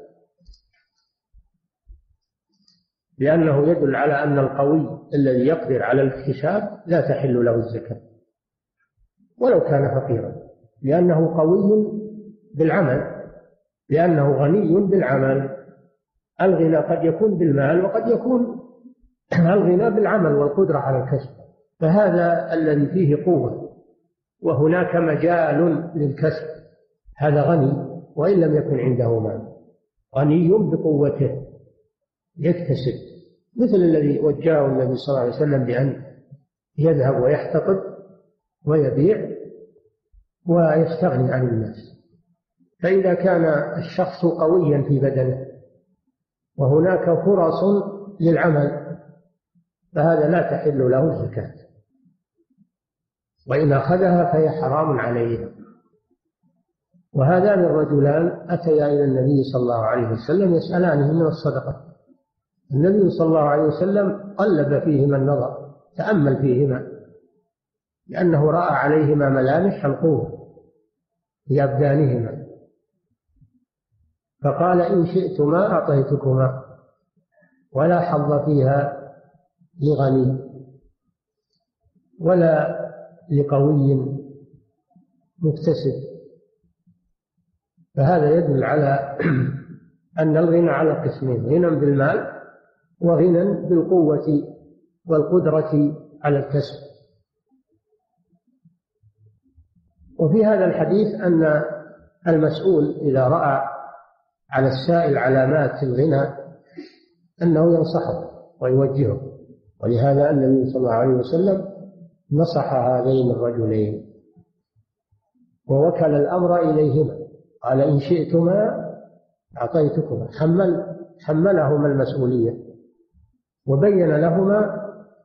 لأنه يدل على أن القوي الذي يقدر على الاكتساب لا تحل له الزكاة ولو كان فقيرا، لأنه قوي بالعمل، لأنه غني بالعمل. الغنى قد يكون بالمال وقد يكون الغنى بالعمل والقدرة على الكسب، فهذا الذي فيه قوة وهناك مجال للكسب هذا غني وإن لم يكن عنده مال، غني بقوته يكتسب، مثل الذي وجهه النبي صلى الله عليه وسلم بأن يذهب ويحتطب ويبيع ويستغني عن الناس. فإذا كان الشخص قويا في بدنه وهناك فرص للعمل فهذا لا تحل له الزكاة، وإن أخذها فهي حرام عليه. وهذان الرجلان أتيا إلى النبي صلى الله عليه وسلم يسألانه من الصدقة، النبي صلى الله عليه وسلم قلب فيهما النظر، تأمل فيهما، لأنه رأى عليهما ملامح القوة في أبدانهما، فقال إن شئتما أعطيتكما ولا حظ فيها لغني ولا لقوي مكتسب. فهذا يدل على أن الغنى على قسمين: غنى بالمال وغنى بالقوة والقدرة على الكسب. وفي هذا الحديث أن المسؤول إذا رأى على السائل علامات الغنى أنه ينصحه ويوجهه، ولهذا النبي صلى الله عليه وسلم نصح هذين الرجلين ووكل الأمر إليهما، قال إن شئتما أعطيتكما، حمل حملهما المسؤولية وبين لهما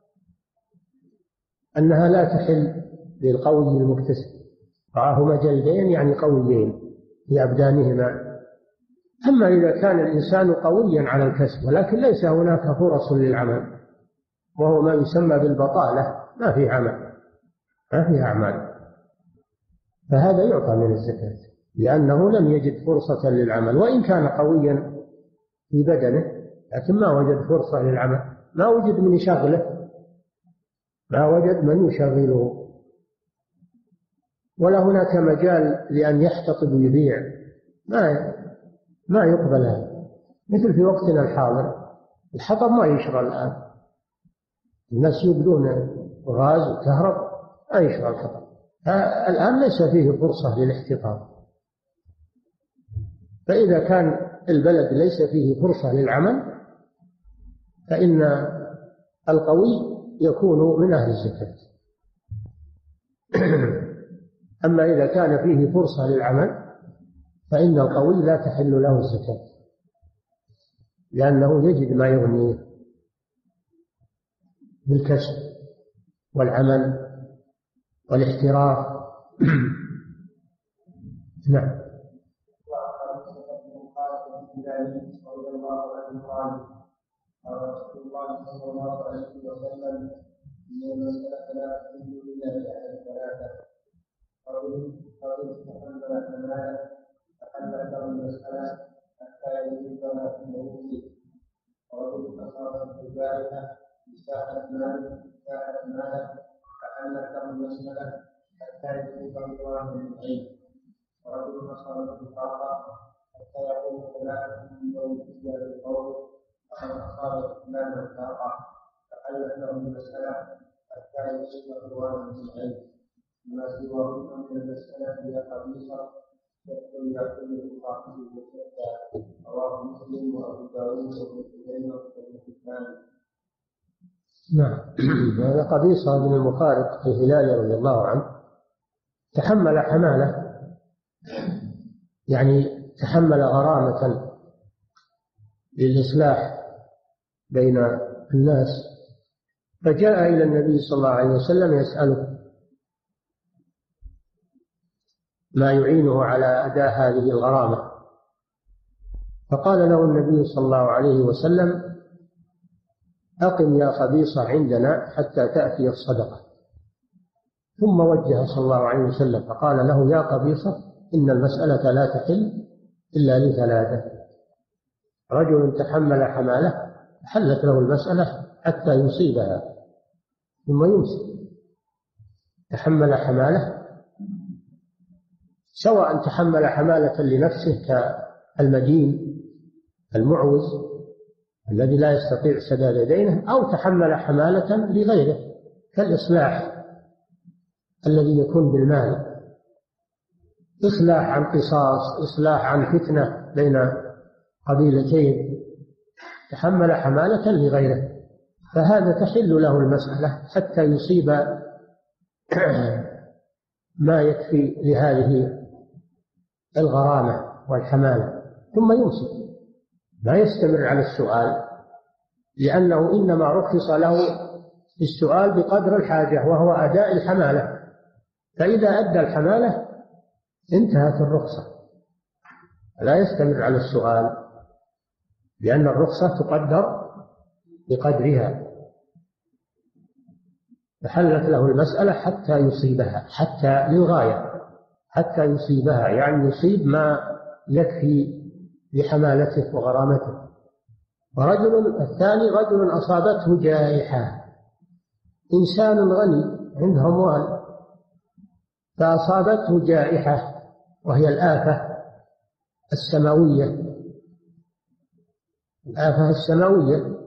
أنها لا تحل للقوي المكتسب، رآهما جلدين يعني قويين في أبدانهما. أما إذا كان الإنسان قويا على الكسب ولكن ليس هناك فرص للعمل وهو ما يسمى بالبطالة، ما في عمل ما في أعمال، فهذا يعطى من الزكاة لأنه لم يجد فرصة للعمل، وإن كان قويا في بدنه لكن ما وجد فرصة للعمل، ما وجد من يشغله، ما وجد من يشغله، ولا هناك مجال لأن يحتطب ويبيع، ما ما يقبل هذا. مثل في وقتنا الحاضر الحطب ما يشرى الآن، الناس يبدون غاز وكهرب ما يشرى الحطب، الآن ليس فيه فرصة للاحتطاب. فإذا كان البلد ليس فيه فرصة للعمل فإن القوي يكون من أهل الزكاة. أما إذا كان فيه فرصة للعمل فإن القوي لا تحل له الزكاة، لأنه يجد ما يغنيه بالكسب والعمل والاحتراف. نعم. رضي الله عنه قال قال رسول الله صلى الله عليه وسلم ان المسألة لا تحل الا باحد ثلاثة: رجل رجل تحمل حماله فحلت له المسألة حتى يجيبها في موته، ورجل اصابته جارحة بساعة مال ساعة ماله فحلت له المسألة حتى يجيب الله من العين، ورجل اصابته فاقة حتى يقوم ثلاثة من يوم إجابة القول فقد أصاب فلانا الفاقة فحلت له المسألة حتى يصيب قروانا من العلم، ما سواه من المسألة هي خبيثة يدخل إلى كل مخاطب وشتى. رواه مسلم وأبو داود وابن خزيمة وابن حبان. نعم. هذا قبيصة بن المخارق الهلالي رضي الله عنه تحمل حمالة، يعني تحمل غرامة للإصلاح بين الناس، فجاء إلى النبي صلى الله عليه وسلم يسأله ما يعينه على أداء هذه الغرامة، فقال له النبي صلى الله عليه وسلم: أقم يا خبيصة عندنا حتى تأتي الصدقة. ثم وجه صلى الله عليه وسلم فقال له: يا قبيصة إن المسألة لا تحل إلا لثلاثة: رجل تحمل حمالة حلت له المسألة حتى يصيبها ثم يمسك. تحمل حمالة، سواء تحمل حمالة لنفسه كالمدين المعوز الذي لا يستطيع سداد دينه، أو تحمل حمالة لغيره كالإصلاح الذي يكون بالمال، إصلاح عن قصاص، إصلاح عن فتنة بين قبيلتين، تحمل حمالة لغيره، فهذا تحل له المسألة حتى يصيب ما يكفي لهذه الغرامة والحمالة ثم يمسك، لا يستمر على السؤال، لأنه إنما رخص له السؤال بقدر الحاجة وهو أداء الحمالة، فإذا أدى الحمالة انتهت الرخصة، لا يستمر على السؤال، لأن الرخصة تقدر بقدرها، فحلت له المسألة حتى يصيبها، حتى للغاية، حتى يصيبها يعني يصيب ما يكفي لحمالته وغرامته. ورجل الثاني رجل أصابته جائحة، إنسان غني عنده أموال فأصابته جائحة وهي الآفة السماوية، الآفة السماوية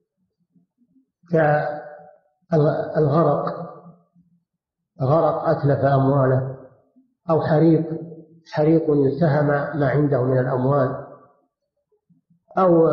كالغرق، غرق أتلف أمواله، أو حريق، حريق التهم ما عنده من الأموال، أو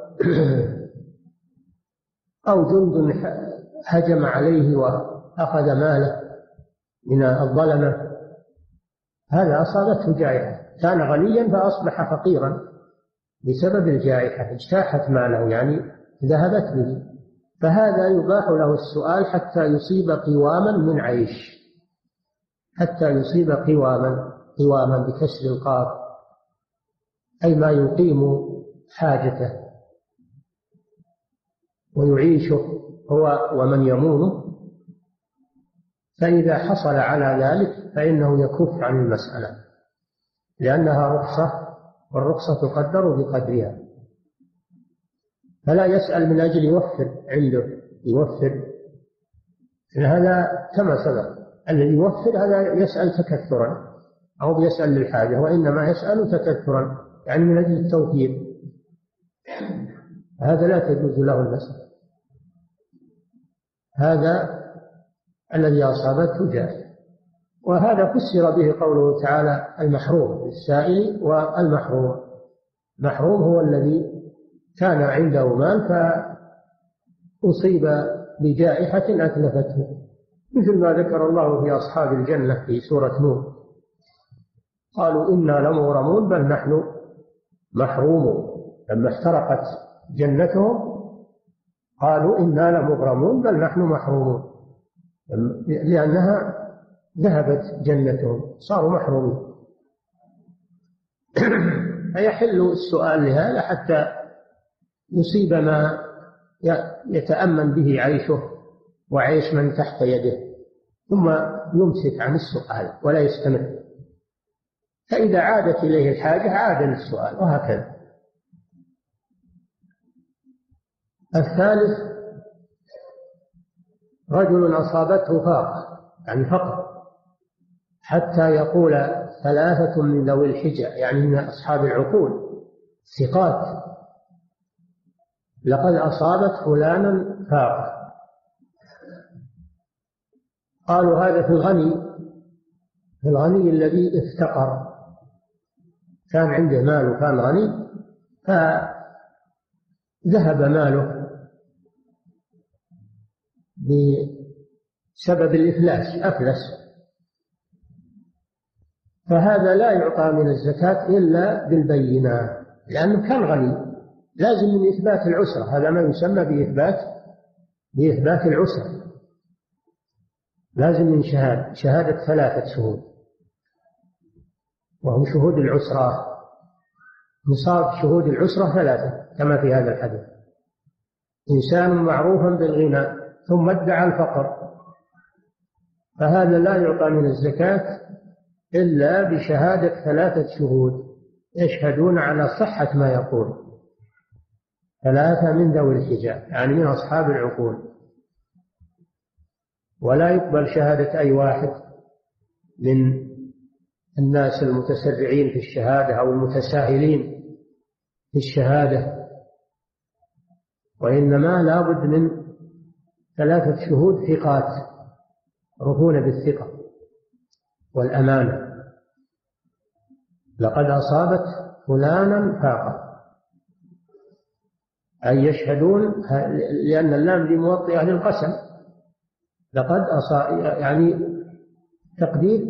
أو جند هجم عليه وأخذ ماله من الظلمة، هذا أصابته جائحة، كان غنيا فأصبح فقيرا بسبب الجائحة، اجتاحت ماله يعني ذهبت به، فهذا يباح له السؤال حتى يصيب قواما من عيش، حتى يصيب قواما، قواما بكسر القاف، أي ما يقيم حاجته ويعيشه هو ومن يمونه، فإذا حصل على ذلك فإنه يكف عن المسألة، لأنها رخصة والرخصة تقدر بقدرها، فلا يسأل من أجل يوفر عنده، يوفر، إن هذا كما سبق الذي يوفر هذا يسأل تكثرا أو يسأل للحاجة، وإنما يسأل تكثرا يعني من أجل التوفير، هذا لا تجوز له المسألة، هذا الذي أصابته جائحة. وهذا فسر به قوله تعالى: المحروم، السائل والمحروم. محروم هو الذي كان عنده مال أصيب بجائحة أتلفته، مثل ما ذكر الله في أصحاب الجنة في سورة نور، قالوا إنا لمغرمون بل نحن محرومون. لما احترقت جنتهم قالوا إنا لمغرمون بل نحن محرومون، لأنها ذهبت جنتهم، صاروا محرومين. فيحل السؤال لهذا حتى يصيب ما يتأمن به عيشه وعيش من تحت يده، ثم يمسك عن السؤال ولا يستمر، فإذا عادت إليه الحاجة عاد للسؤال، وهكذا. الثالث رجل أصابته فاقة، يعني فقر، حتى يقول ثلاثة من ذوي الحجة، يعني من أصحاب العقول ثقات، لقد أصابت فلانا فاقة. قالوا هذا في الغني، في الغني الذي افتقر، كان عنده مال وكان غني فذهب ماله بسبب الإفلاس، أفلس، فهذا لا يعطى من الزكاة إلا بالبينة، لأنه كان غني، لازم من إثبات العسرة، هذا ما يسمى بإثبات بإثبات العسرة، لازم من شهادة شهادة ثلاثة شهود، وهم شهود العسرة، نصاب شهود العسرة ثلاثة كما في هذا الحديث: إنسان معروفا بالغنى ثم ادعى الفقر، فهذا لا يعطى من الزكاة إلا بشهادة ثلاثة شهود يشهدون على صحة ما يقول، ثلاثة من ذوي الحجة، يعني من أصحاب العقول. ولا يقبل شهادة أي واحد من الناس المتسرعين في الشهادة أو المتساهلين في الشهادة، وإنما لا بد من ثلاثة شهود ثقات يعرفون بالثقة والأمانة. لقد أصابت فلانا فاقة، أي يشهدون، لأن اللام دي موطئة للقسم، لقد أصاب يعني تقدير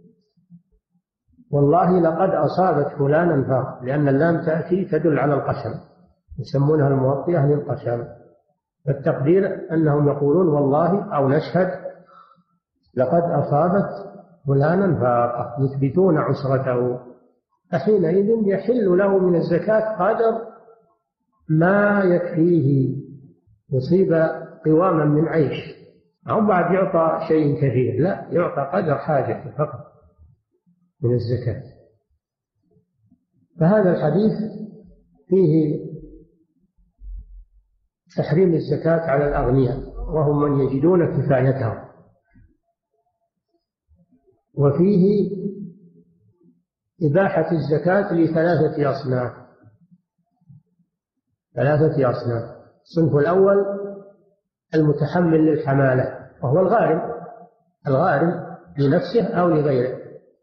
والله لقد أصابت فلانا فاقة، لأن اللام تأتي تدل على القسم، يسمونها الموطئة للقسم، فالتقدير أنهم يقولون والله أو نشهد لقد أصابت فلانا فاقة، يثبتون عسرته، فحينئذ يحل له من الزكاة قدر ما يكفيه، يصيب قواما من عيش، أو بعد يعطى شيء كثير، لا، يعطى قدر حاجته فقط من الزكاة. فهذا الحديث فيه تحريم الزكاة على الأغنياء وهم من يجدون كفايتهم، وفيه إباحة الزكاة لثلاثة أصناف، ثلاثة أصناف. الصنف الأول المتحمل للحمالة، وهو الغارم، الغارم لنفسه أو لغيره،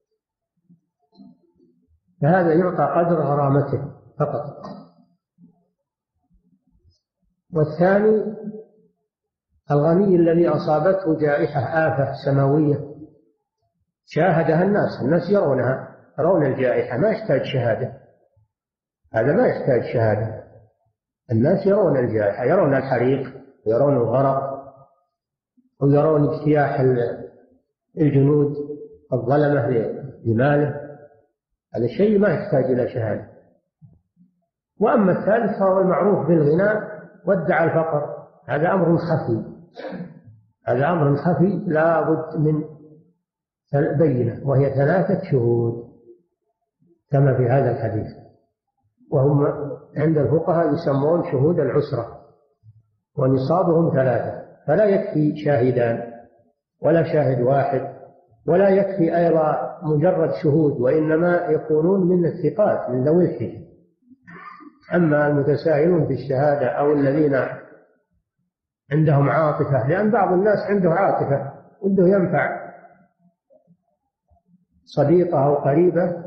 فهذا يعطى قدر غرامته فقط. والثاني الغني الذي أصابته جائحة، آفة سماوية شاهدها الناس، الناس يرونها، يرون الجائحة، ما يحتاج شهادة، هذا ما يحتاج شهادة، الناس يرون الجائحة، يرون الحريق، يرون الغرق، ويرون اجتياح الجنود الظلمة لماله، هذا شيء ما يحتاج إلى شهادة. وأما الثالث فهو المعروف بالغنى وادعى الفقر، هذا أمر خفي، هذا أمر خفي لا بد من بينة، وهي ثلاثة شهود كما في هذا الحديث، وهم عند الفقهاء يسمون شهود العسرة، ونصابهم ثلاثة، فلا يكفي شاهدان ولا شاهد واحد، ولا يكفي أيضا مجرد شهود، وإنما يكونون من الثقات من ذوي الحجة. أما المتساهلون في الشهادة أو الذين عندهم عاطفة، لأن بعض الناس عنده عاطفة وده ينفع صديقة أو قريبة،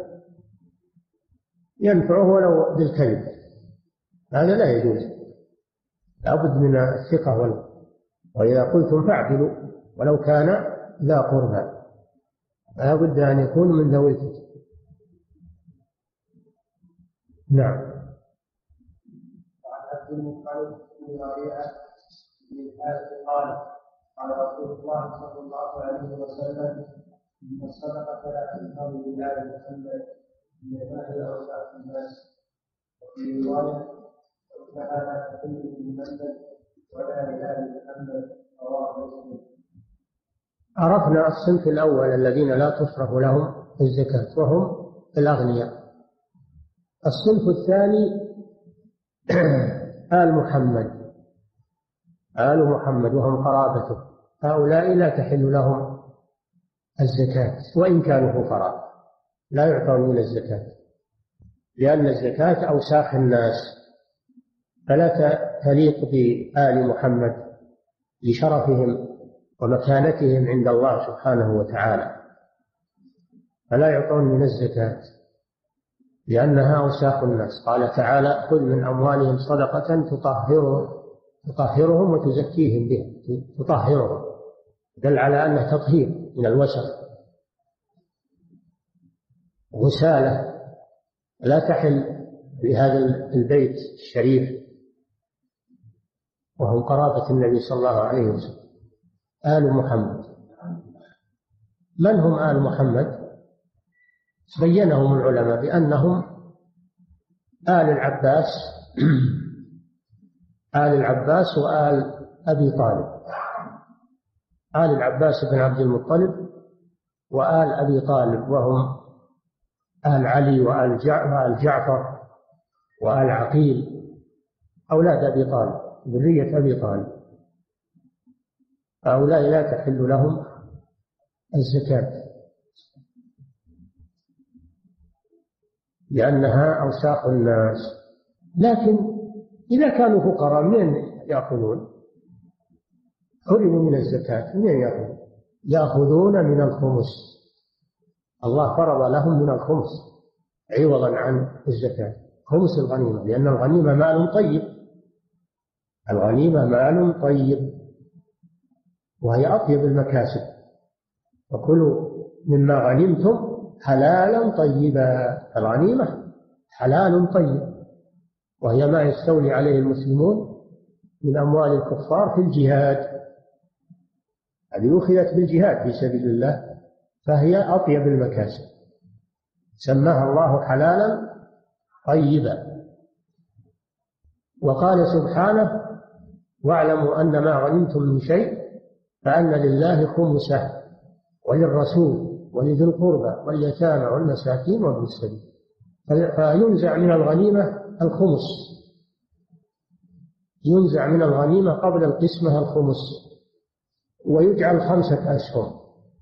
ينفعه ولو بالكلب، هذا لا يجوز، لابد من الثقة وال... وإذا قلتم فاعدلوا ولو كان ذا قربى، لابد أن يكون من ذوي الكتاب. نعم. وعن عبد المطلب بن ربيعة بن الحارث قال قال رسول الله صلى الله عليه وسلم إن الصدقة لا تنهض بآل محمد إنما هي أوساخ الناس، وفي رواية وإنها لا تحل بمحمد ولا لآل محمد، رواه مسلم. عرفنا الصنف الأول الذين لا تصرف لهم الزكاة وهم الأغنياء. الصنف الثاني آل محمد، آل محمد وهم قرابته، هؤلاء لا تحل لهم الزكاة وإن كانوا فقراء، لا يعطون من الزكاة، لأن الزكاة أوساخ الناس، فلا تليق بآل محمد لشرفهم ومكانتهم عند الله سبحانه وتعالى، فلا يعطون من الزكاة لأنها أوساخ الناس. قال تعالى: خذ من أموالهم صدقة تطهرهم تطهرهم وتزكيهم بها، تطهرهم، دل على أنه تطهير من الوسخ. غسالة لا تحل لهذا البيت الشريف وهم قرابة النبي صلى الله عليه وسلم. آل محمد، من هم آل محمد؟ بينهم العلماء بأنهم آل العباس آل العباس وآل أبي طالب، آل العباس بن عبد المطلب وآل أبي طالب، وهم آل علي وآل جعفر وآل عقيل، أولاد أبي طالب، ذرية أبي طالب. هؤلاء لا تحل لهم الزكاة لأنها أوساخ الناس. لكن إذا كانوا فقراء من يأخذون؟ حرموا من الزكاة، من يأخذون؟ يأخذون من الخمس، الله فرض لهم من الخمس عوضا عن الزكاة، خمس الغنيمة، لأن الغنيمة مال طيب، الغنيمة مال طيب وهي أطيب المكاسب، وكلوا مما غنمتم حلالا طيبا. الغنيمة حلال طيب، وهي ما يستولي عليه المسلمون من أموال الكفار في الجهاد، هذه أخذت بالجهاد في سبيل الله، فهي أطيب المكاسب، سماها الله حلالا طيبا. وقال سبحانه: واعلموا أن ما غنمتم من شيء فأن لله خمسه وللرسول ولذي القربى واليتامى والمساكين وابن السبيل. فينزع من الغنيمة الخمس، ينزع من الغنيمة قبل القسمة الخمس، ويجعل خمسة أسهم،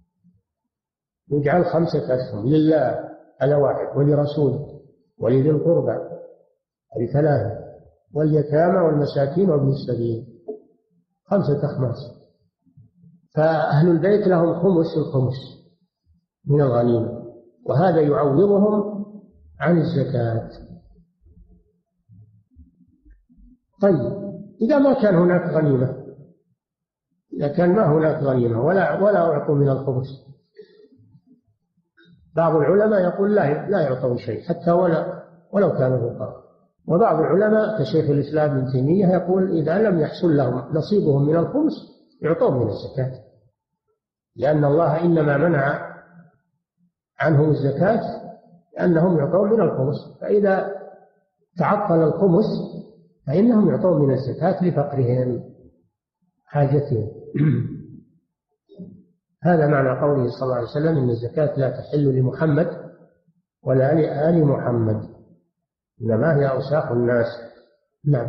يجعل خمسة أسهم لله على واحد، ولرسوله ولذي القربى هذه ثلاثة، واليتامى والمساكين وابن السبيل، خمسة أخماس. فأهل البيت لهم خمس الخمس من الغنيمة، وهذا يعوضهم عن الزكاة. طيب، إذا ما كان هناك غنيمة، إذا كان ما هناك غنيمة ولا ولا أعطوا من الخمس، بعض العلماء يقول لا لا يعطوا شيء حتى ولا ولو كانوا فقراء، وبعض العلماء كشيخ الإسلام ابن تيمية يقول إذا لم يحصل لهم نصيبهم من الخمس يعطون من الزكاة، لأن الله إنما منع عنهم الزكاة لأنهم يعطون من الخمس، فإذا تعطل الخمس فإنهم يعطون من الزكاة لفقرهم حاجتهم. هذا معنى قوله صلى الله عليه وسلم: إن الزكاة لا تحل لمحمد ولا لآل محمد، إنما هي أوساخ الناس. نعم.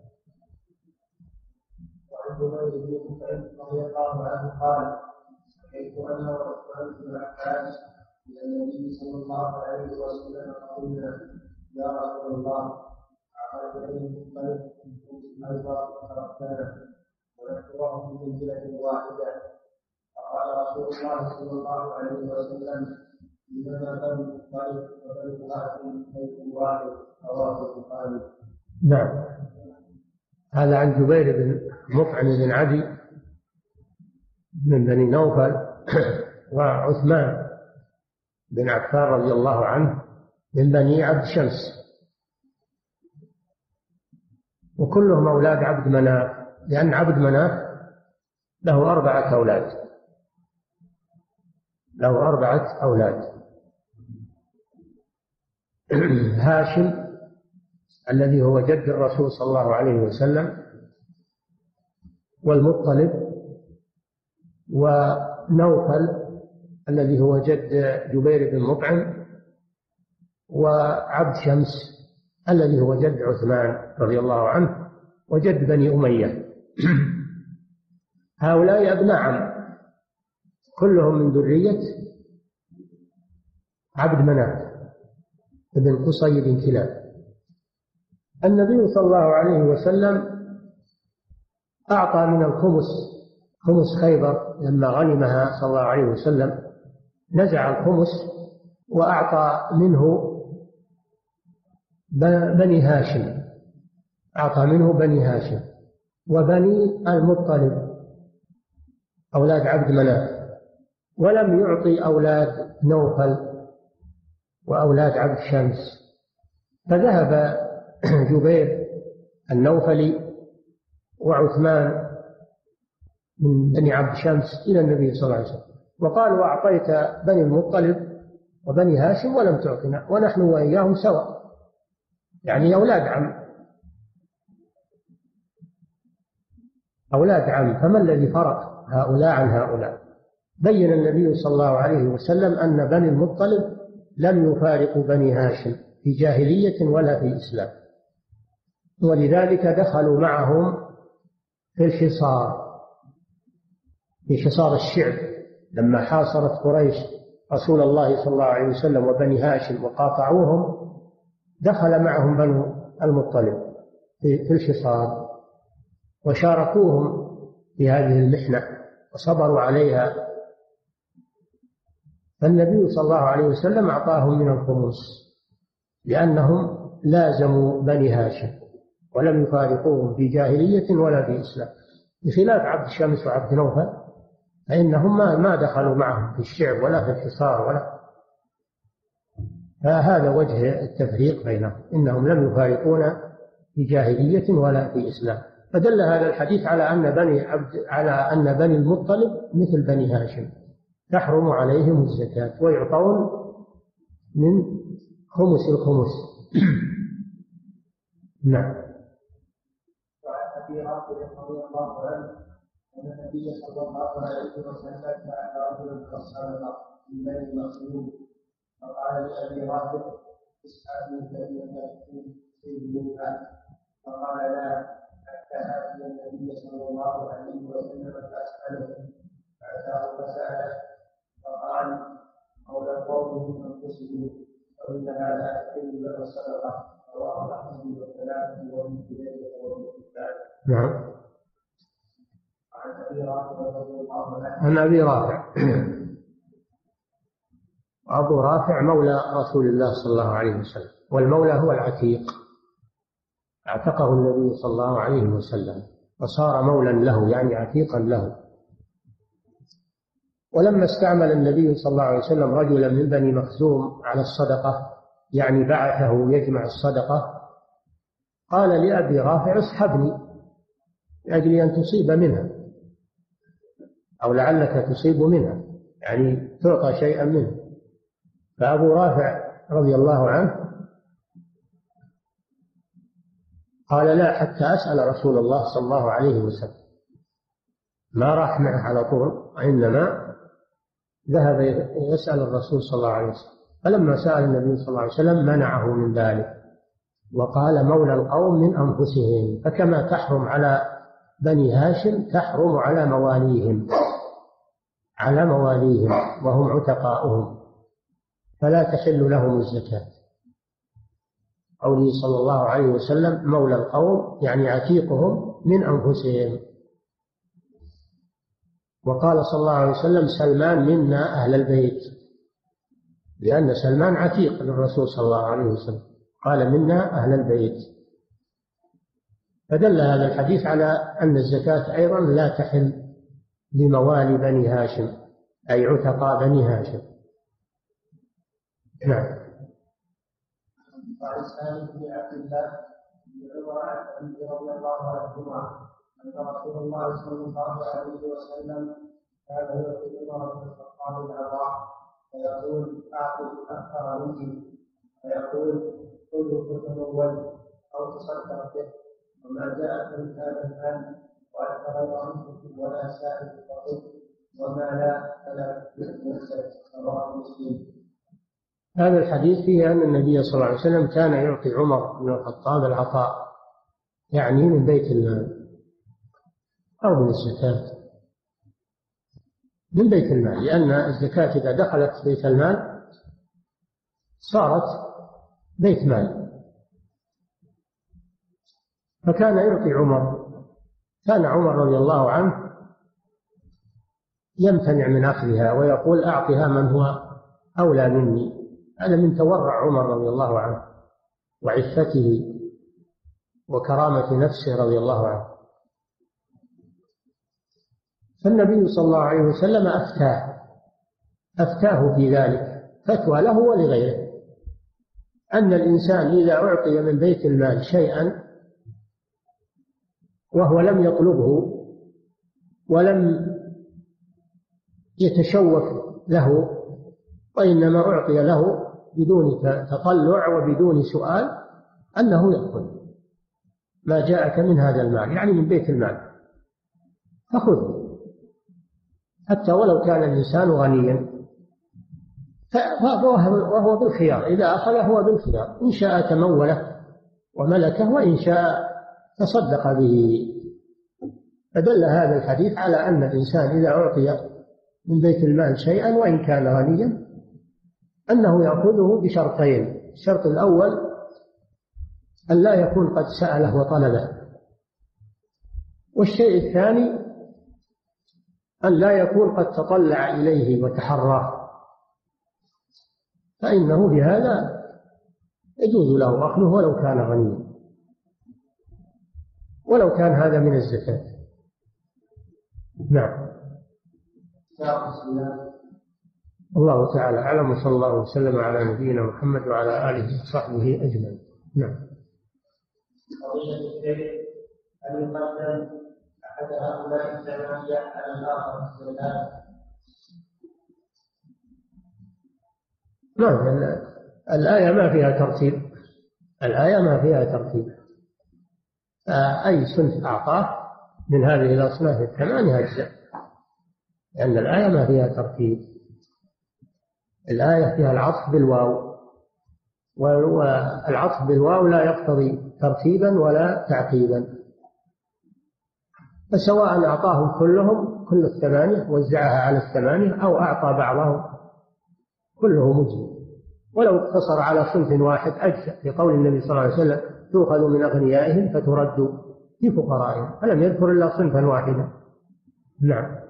وعن جبير بن مطعم رضي الله عنه قال: حيث أنا وعثمان بن عباس إلى النبي صلى الله عليه وسلم قلنا: يا رسول الله، أخرج بني المطلب من خمس أيضا تركتنا ونحفظه في منزلة واحدة. فقال رسول الله صلى الله عليه وسلم: إنما بنو المطلب وبنو هاشم بيت واحد، رواه البخاري. نعم. هذا عن جبير بن مطعم بن عدي من بني نوفل، وعثمان بن عفان رضي الله عنه من بني عبد شمس، وكلهم أولاد عبد مناف، لأن عبد مناف له أربعة أولاد له أربعة أولاد هاشم الذي هو جد الرسول صلى الله عليه وسلم، والمطلب، ونوفل الذي هو جد جبير بن مطعم، وعبد شمس الذي هو جد عثمان رضي الله عنه وجد بني أمية. هؤلاء أبناء عم، كلهم من ذرية عبد مناف بن قصي بن كلاب. النبي صلى الله عليه وسلم أعطى من الخمس، خمس خيبر لما غنمها صلى الله عليه وسلم نزع الخمس وأعطى منه بني هاشم، أعطى منه بني هاشم وبني المطلب أولاد عبد مناف، ولم يعطي أولاد نوفل وأولاد عبد شمس. فذهب جبير النوفلي وعثمان من بني عبد شمس إلى النبي صلى الله عليه وسلم وقالوا: أعطيت بني المطلب وبني هاشم ولم تعطنا، ونحن وإياهم سواء، يعني أولاد عم أولاد عم فما الذي فرق هؤلاء عن هؤلاء؟ بين النبي صلى الله عليه وسلم أن بني المطلب لم يفارقوا بني هاشم في جاهلية ولا في إسلام، ولذلك دخلوا معهم في الحصار، في حصار الشعب لما حاصرت قريش رسول الله صلى الله عليه وسلم وبني هاشم وقاطعوهم، دخل معهم بنو المطلب في الحصار وشاركوهم في هذه المحنة وصبروا عليها. فالنبي صلى الله عليه وسلم أعطاهم من الخمس لأنهم لازموا بني هاشم ولم يفارقوهم في جاهلية ولا في إسلام، بخلاف عبد شمس وعبد نوفل فإنهم ما دخلوا معهم في الشعب ولا في الحصار ولا. فهذا وجه التفريق بينهم، إنهم لم يفارقونا في جاهلية ولا في إسلام. فدل هذا الحديث على أن بني عبد على أن بني المطلب مثل بني هاشم تحرم عليهم الزكاة ويعطون من خمس الخمس. نعم. وعن ابي رافع رضي الله عنه ان النبي صلى الله عليه وسلم بعث رجلا فصلنا من بني مخزوم فقال لابي رافع: اسالني كلمه تفيد منها، فقال: لا، حتى اتي النبي صلى الله عليه وسلم فاساله، فاتاه فساله فقال: قول القوم من انفسهم فان هذا الا الصدقه. رواه احمد والثلاثه وابن جرير وابن حبان. نعم. عن ابي رافع رضي الله عنه. عن ابي رافع أبو رافع مولى رسول الله صلى الله عليه وسلم، والمولى هو العتيق، اعتقه النبي صلى الله عليه وسلم فصار مولا له، يعني عتيقا له. ولما استعمل النبي صلى الله عليه وسلم رجلا من بني مخزوم على الصدقة، يعني بعثه يجمع الصدقة، قال لأبي رافع: اصحبني لأجل أن تصيب منها، أو لعلك تصيب منها، يعني تعطى شيئا منها. فأبو رافع رضي الله عنه قال: لا، حتى أسأل رسول الله صلى الله عليه وسلم. ما راح معه على طول، وإنما ذهب يسأل الرسول صلى الله عليه وسلم. فلما سأل النبي صلى الله عليه وسلم منعه من ذلك وقال: مولى القوم من أنفسهم، فكما تحرم على بني هاشم تحرم على مواليهم على مواليهم وهم عتقاؤهم، فلا تحل لهم الزكاة. قوله صلى الله عليه وسلم مولى القوم يعني عتيقهم من أنفسهم. وقال صلى الله عليه وسلم: سلمان منا أهل البيت، لأن سلمان عتيق للرسول صلى الله عليه وسلم، قال: منا أهل البيت. فدل هذا الحديث على أن الزكاة أيضا لا تحل لموالي بني هاشم أي عتقاء بني هاشم. نعم. وعن سالم بن عبد الله بن عمر عن رضي الله عنهما أن رسول الله صلى الله عليه وسلم كان يعطي عمر بن الخطاب العطاء فيقول أعطي أكثر مني، فيقول كل تتمول أو تصدق به، وما جاءك من هذا المال وأنت غير مسلم ولا سائل فقل، وما لا فلا تنسى. رواه مسلم. هذا الحديث فيه أن النبي صلى الله عليه وسلم كان يعطي عمر بن الخطاب العطاء، يعني من بيت المال أو من الزكاة، من بيت المال، لأن الزكاة إذا دخلت بيت المال صارت بيت مال. فكان يعطي عمر، كان عمر رضي الله عنه يمتنع من أخذها ويقول أعطها من هو أولى مني. هذا من تورع عمر رضي الله عنه وعفته وكرامة نفسه رضي الله عنه. فالنبي صلى الله عليه وسلم أفتاه أفتاه في ذلك فتوى له ولغيره، أن الإنسان إذا أعطي من بيت المال شيئا وهو لم يطلبه ولم يتشوف له وإنما أعطي له بدون تطلع وبدون سؤال، أنه يأخذ ما جاءك من هذا المال، يعني من بيت المال، فخذ حتى ولو كان الإنسان غنيا، وهو بالخيار، إذا أخذ هو بالخيار، إن شاء تموله وملكه وإن شاء تصدق به. فدل هذا الحديث على أن الإنسان إذا أعطي من بيت المال شيئا وإن كان غنيا أنه يأخذه بشرطين: الشرط الأول أن لا يكون قد سأله وطلبه، والشيء الثاني أن لا يكون قد تطلع إليه وتحراه، فإنه بهذا يجوز له أخذه ولو كان غنيا، ولو كان هذا من الزكاة. نعم. الله تعالى أعلم، وصلى الله وسلم على نبينا محمد وعلى آله وصحبه أجمعين. نعم. أن يقدم أحد هؤلاء الثمانية على الآخر الثلاث. نعم. الآية ما فيها ترتيب، الآية ما فيها ترتيب، أي صنف أعطاه من هذه الأصناف الثمانية أجزاء، لأن الآية ما فيها ترتيب. الآية فيها العطف بالواو، والعطف بالواو لا يقتضي ترتيبا ولا تعقيبا، فسواء أعطاهم كلهم كل الثمانية وزعها على الثمانية أو أعطى بعضهم كله مجزي، ولو اقتصر على صنف واحد أجزاء، في قول النبي صلى الله عليه وسلم: تؤخذ من أغنيائهم فترد في فقرائهم، فلم يذكر إلا صنفا واحدا. نعم.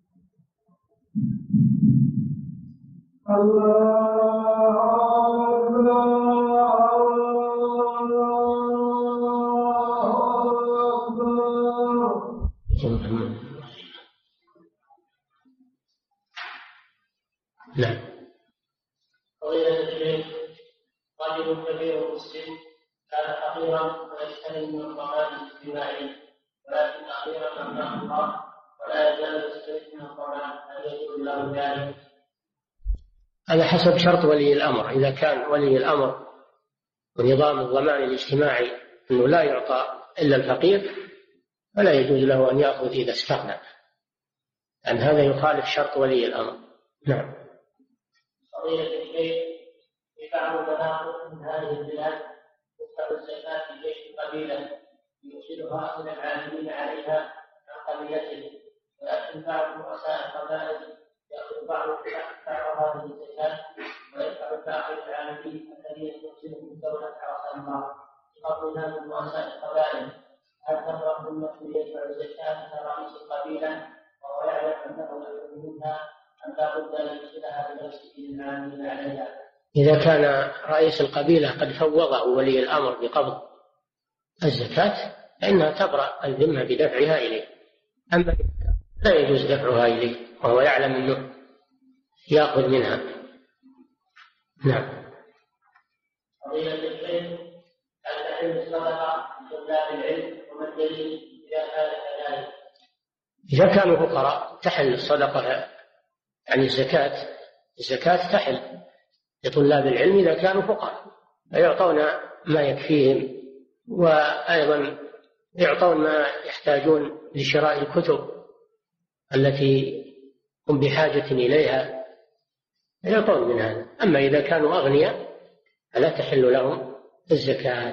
نعم. فضيلة الشيخ، رجل كبير مسلم كان فقيرا ويشتري من الطعام الاجتماعي، ولكن أخيرا أمنعه الله ولا يزال يشتري من الطعام، هل يجوز له ذلك؟ هذا حسب شرط ولي الأمر. إذا كان ولي الأمر ونظام الضمان الاجتماعي أنه لا يعطى إلا الفقير فلا يجوز له أن يأخذ إذا استغنى، لأن هذا يخالف شرط ولي الأمر. نعم. فضيلة الشيخ، في بعض المناطق من هذه البلاد تدفع الزكاة في جيش قبيلة يرسلها إلى العاملين عليها عن قبيلته، ولكن بعض رؤساء القبائل يأخذ بعض بعض هذه الزكاة ويدفع الباقي للعاملين الذين يرسلهم الدولة عرفها الله بقبولها من رؤساء القبائل. هل تفرق المسؤول يدفع الزكاة كرئيس القبيلة وهو يعلم أنه يأخذ منها أم لا بد أن يرسلها بنفسه للعاملين عليها؟ إذا كان رئيس القبيلة قد فوضه ولي الأمر بقبض الزكاة فإنها تبرأ الذمة بدفعها إليه. أما لا يجوز دفعها إليه وهو يعلم أنه يأخذ منها. نعم. فضيلة الشيخ، هل تحل الصدقة لطلاب العلم وما الدليل إذا كان كذلك؟ إذا كانوا فقراء تحل الصدقة، يعني الزكاة الزكاة تحل لطلاب العلم إذا كانوا فقراء، فيعطون ما يكفيهم، وأيضا يعطون ما يحتاجون لشراء الكتب التي هم بحاجة إليها، يعطون من هذا. أما إذا كانوا أغنياء فلا تحل لهم الزكاة.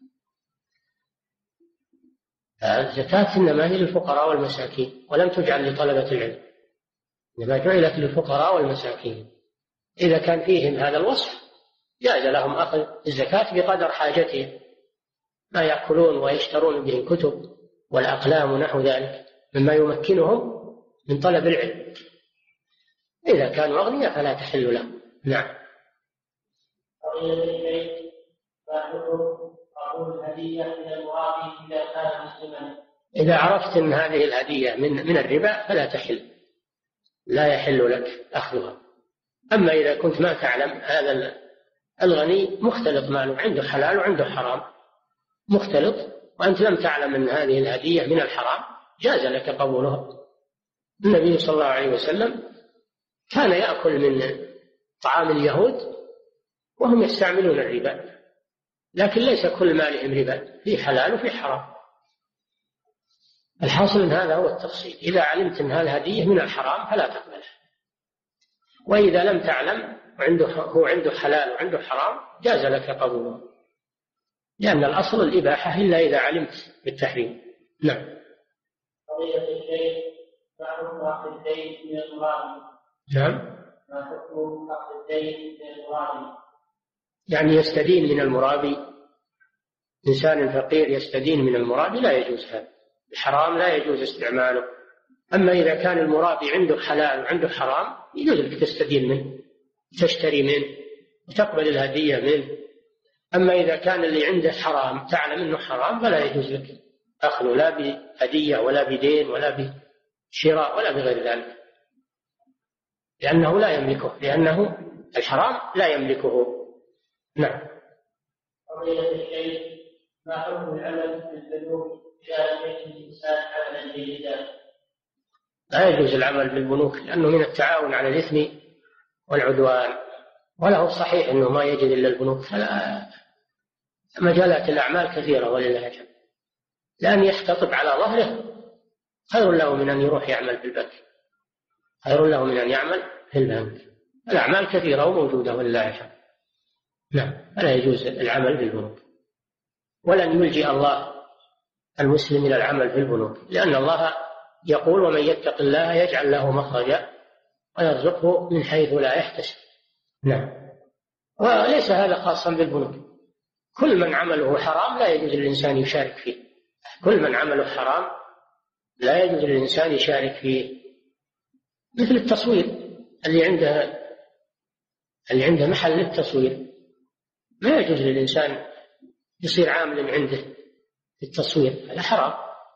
الزكاة إنما هي للفقراء والمساكين، ولم تجعل لطلبة العلم، إنما جعلت للفقراء والمساكين. إذا كان فيهم هذا الوصف جاز لهم أخذ الزكاة بقدر حاجتهم، ما يأكلون ويشترون به الكتب والأقلام ونحو ذلك مما يمكنهم من طلب العلم. إذا كانوا أغنياء فلا تحل لهم. نعم. قضية الشيخ، ما حكم قبول الهدية من المعاطي إذا كان مسلما؟ إذا عرفت أن هذه الهدية من من الربا فلا تحل، لا يحل لك أخذها. أما إذا كنت ما تعلم، هذا الغني مختلط ماله، عنده حلال وعنده حرام، مختلط، وأنت لم تعلم أن هذه الهدية من الحرام، جاز لك قبولها. النبي صلى الله عليه وسلم كان يأكل من طعام اليهود وهم يستعملون الربا، لكن ليس كل مالهم ربا، في حلال وفي حرام. الحاصل أن هذا هو التفصيل. إذا علمت أن هذه الهدية من الحرام فلا تقبلها، وإذا لم تعلم وعنده هو عنده حلال وعنده حرام جاز لك قبوله، لأن الأصل الإباحة إلا إذا علمت بالتحريم. نعم. قضية الشيخ، ما حكم أخذ الدين من المرابي؟ نعم. ما حكم أخذ الدين من المرابي؟ يعني يستدين من المرابي، إنسان فقير يستدين من المرابي لا يجوز هذا، الحرام لا يجوز استعماله. أما إذا كان المرابي عنده حلال وعنده حرام يجوز لك تستدين منه، تشتري منه وتقبل الهدية منه. أما إذا كان اللي عنده حرام تعلم أنه حرام فلا يجوز لك أخذه، لا بهدية ولا بدين ولا بشراء ولا بغير ذلك، لأنه لا يملكه، لأنه الحرام لا يملكه. نعم. قضية الشيخ، ما حكم العمل في البنوك إذا لم يكن الإنسان عملا جيدا؟ لا يجوز العمل بالبنوك، لأنه من التعاون على الإثم والعدوان، وله صحيح أنه ما يجد إلا البنوك، فلا مجالات الأعمال كثيرة ولله الحمد، لأن يحتطب على ظهره خير له من أن يروح يعمل في البنك، خير له من أن يعمل في البنك. الأعمال كثيرة وموجودة ولله الحمد. نعم. فلا يجوز العمل بالبنوك، ولن يلجئ الله المسلم إلى العمل في البنوك، لأن الله يقول: ومن يتق الله يجعل له مخرجا ويرزقه من حيث لا يحتسب. نعم. وليس هذا خاصا بالبنوك، كل من عمله حرام لا يجوز للإنسان يشارك فيه، كل من عمله حرام لا يجوز للإنسان يشارك فيه. مثل التصوير، اللي عنده اللي عنده محل للتصوير ما يجوز للإنسان يصير عامل عنده في التصوير، هذا حرام.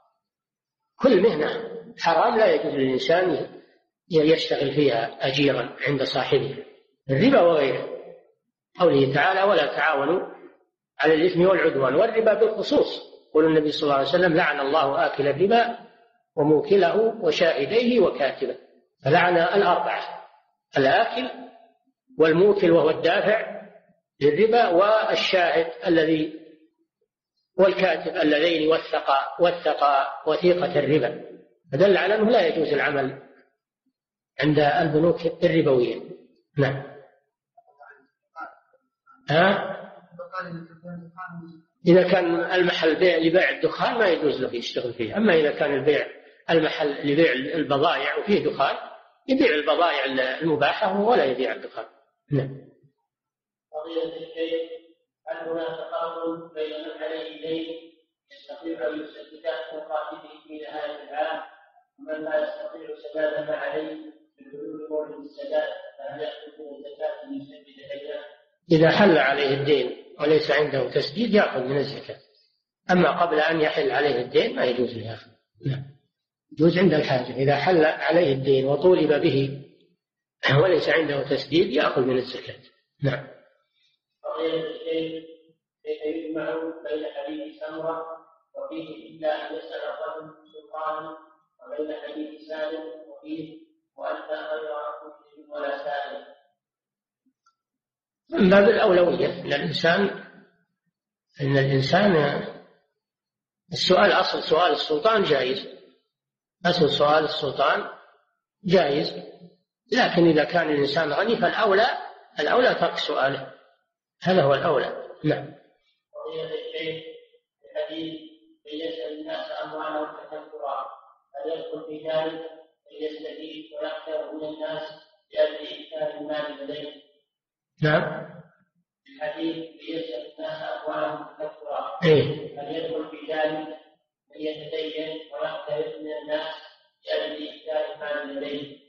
كل مهنة حرام لا يجوز للإنسان يشتغل فيها أجيرا عند صاحبه، الربا وغيره. قوله تعالى: ولا تعاونوا على الإثم والعدوان، والربا بالخصوص. قول النبي صلى الله عليه وسلم: لعن الله آكل الربا وموكله وشاهديه وكاتبه. فلعن الأربعة: الآكل والموكل وهو الدافع للربا، والشاهد الذي والكاتب اللذين وثقا وثقا وثيقة الربا. فدل على أنه لا يجوز العمل عند البنوك الربوية. نعم. ها؟ إذا كان المحل بيع لبيع الدخان ما يجوز له يشتغل فيه، أما إذا كان البيع المحل لبيع البضائع وفيه دخان يبيع البضائع المباحة ولا يبيع الدخان. نعم. قضية الشيخ، هل هناك فرق بين من عليه دين يستطيع أن يسدد مقابله في نهاية العام ومن لا يستطيع سداد ما عليه بحلول مورد السداد، فهل يأخذ من الزكاة أن يسدد دينه؟ إذا حل عليه الدين وليس عنده تسديد يأخذ من الزكاة، أما قبل أن يحل عليه الدين ما يجوز له يأخذ. نعم، يجوز عند الحاجة. إذا حل عليه الدين وطولب به وليس عنده تسديد يأخذ من الزكاة. نعم. فضيلة الشيخ، كيف يجمع بين حديث سمرة وفيه إلا أن يسأل الرجل سلطانا وبين حديث سالم وفيه وأنت غير مسلم ولا سالم؟ من باب الأولوية أن الإنسان أن الإنسان السؤال أصل سؤال السلطان جائز، أصل سؤال السلطان جائز، لكن إذا كان الإنسان غني فالأولى الأولى ترك سؤاله، هذا هو الأولى. نعم. وهي الشيخ الحديث يسأل الناس أموالهم تكثرا، هل يدخل في ذلك ليستفيد ويخسر من الناس لأجل إكثار المال لديه؟ نعم. الحديث يسأل الناس أموالهم تكثرا، إيه؟ هل يدخل في ذلك ليتدين ويخسر من الناس لأجل إكثار المال لديه؟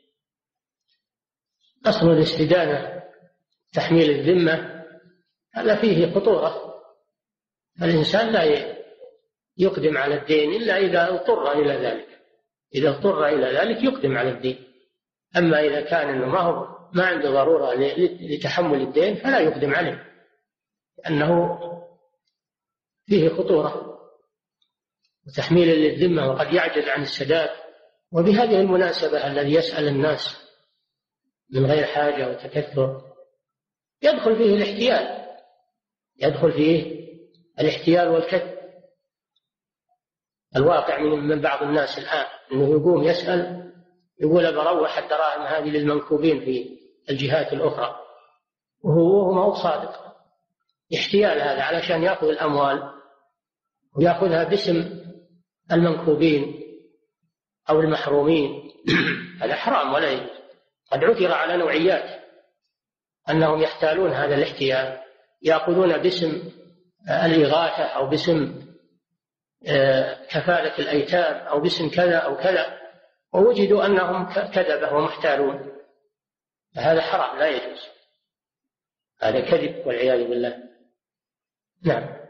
أصل الاستدانة تحميل الذمة هذا فيه خطورة، الإنسان لا يقدم على الدين إلا إذا اضطر إلى ذلك، إذا اضطر إلى ذلك يقدم على الدين. أما إذا كان إنه ما هو ما عنده ضرورة لتحمل الدين فلا يقدم عليه، لأنه فيه خطورة وتحميل للذمة وقد يعجز عن السداد. وبهذه المناسبة الذي يسأل الناس من غير حاجة وتكثر يدخل فيه الاحتيال، يدخل فيه الاحتيال والكذب. الواقع من بعض الناس الآن أنه يقوم يسأل يقول بروح الدراهم هذه للمنكوبين في الجهات الأخرى، وهو ما هو صادق. احتيال هذا علشان يأخذ الأموال ويأخذها باسم المنكوبين أو المحرومين. هذا حرام ولا يجوز. قد عثر على نوعيات أنهم يحتالون هذا الاحتيال، يأخذون باسم الإغاثة أو باسم كفالة الأيتام أو باسم كذا أو كذا، ووجدوا أنهم كذبة ومحتالون، فهذا حرام لا يجوز، هذا كذب والعياذ بالله. نعم.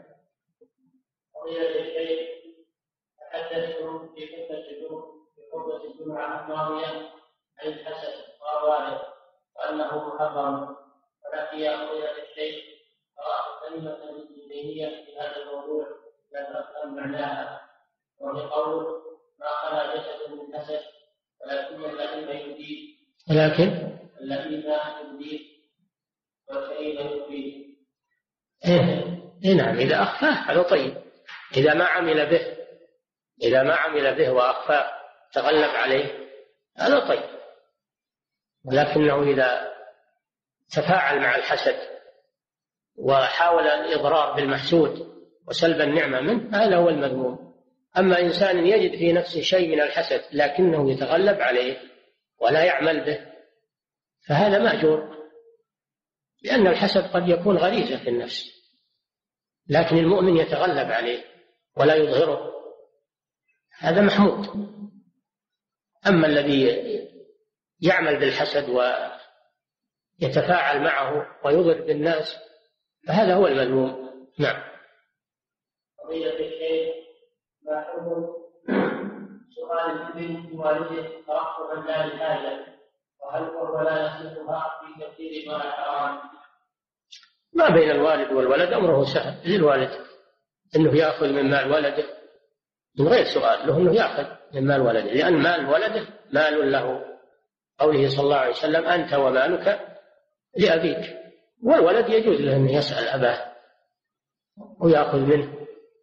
تحدثتم في خطبة في خطبة الجمعة الماضية عن الحسد وأوائله وأنه محرم، ولكن يا فضيلة الشيخ قرأت كلمة ابن تيمية في هذا الموضوع لم أفهم معناها، وهي قول ما خلا جسد من حسد ولكن اللئيم يبديه، ولكن اللئيم يبديه والكريم يبديه. إيه نعم، إذا أخفاه هذا طيب، إذا ما عمل به إذا ما عمل به وأخفاه تغلب عليه هذا طيب، ولكنه إذا تفاعل مع الحسد وحاول الإضرار بالمحسود وسلب النعمة منه هذا هو المذموم. أما إنسان يجد في نفسه شيء من الحسد لكنه يتغلب عليه ولا يعمل به فهذا مأجور، لأن الحسد قد يكون غريزة في النفس، لكن المؤمن يتغلب عليه ولا يظهره، هذا محمود. أما الذي يعمل بالحسد ويتفاعل معه ويضر بالناس فهذا هو المذموم. نعم. قضية الشيخ ما حكم سؤال الابن بوالده ترقبا لا لحاجة، وهل هو لا يصلها في تفسير ما حرام؟ ما بين الوالد والولد أمره سهل للوالد أنه يأخذ من مال ولده من غير سؤال، له أنه يأخذ من مال ولده، لأن مال ولده مال له، قوله صلى الله عليه وسلم أنت ومالك لأبيك، والولد يجوز له أن يسأل أباه ويأخذ منه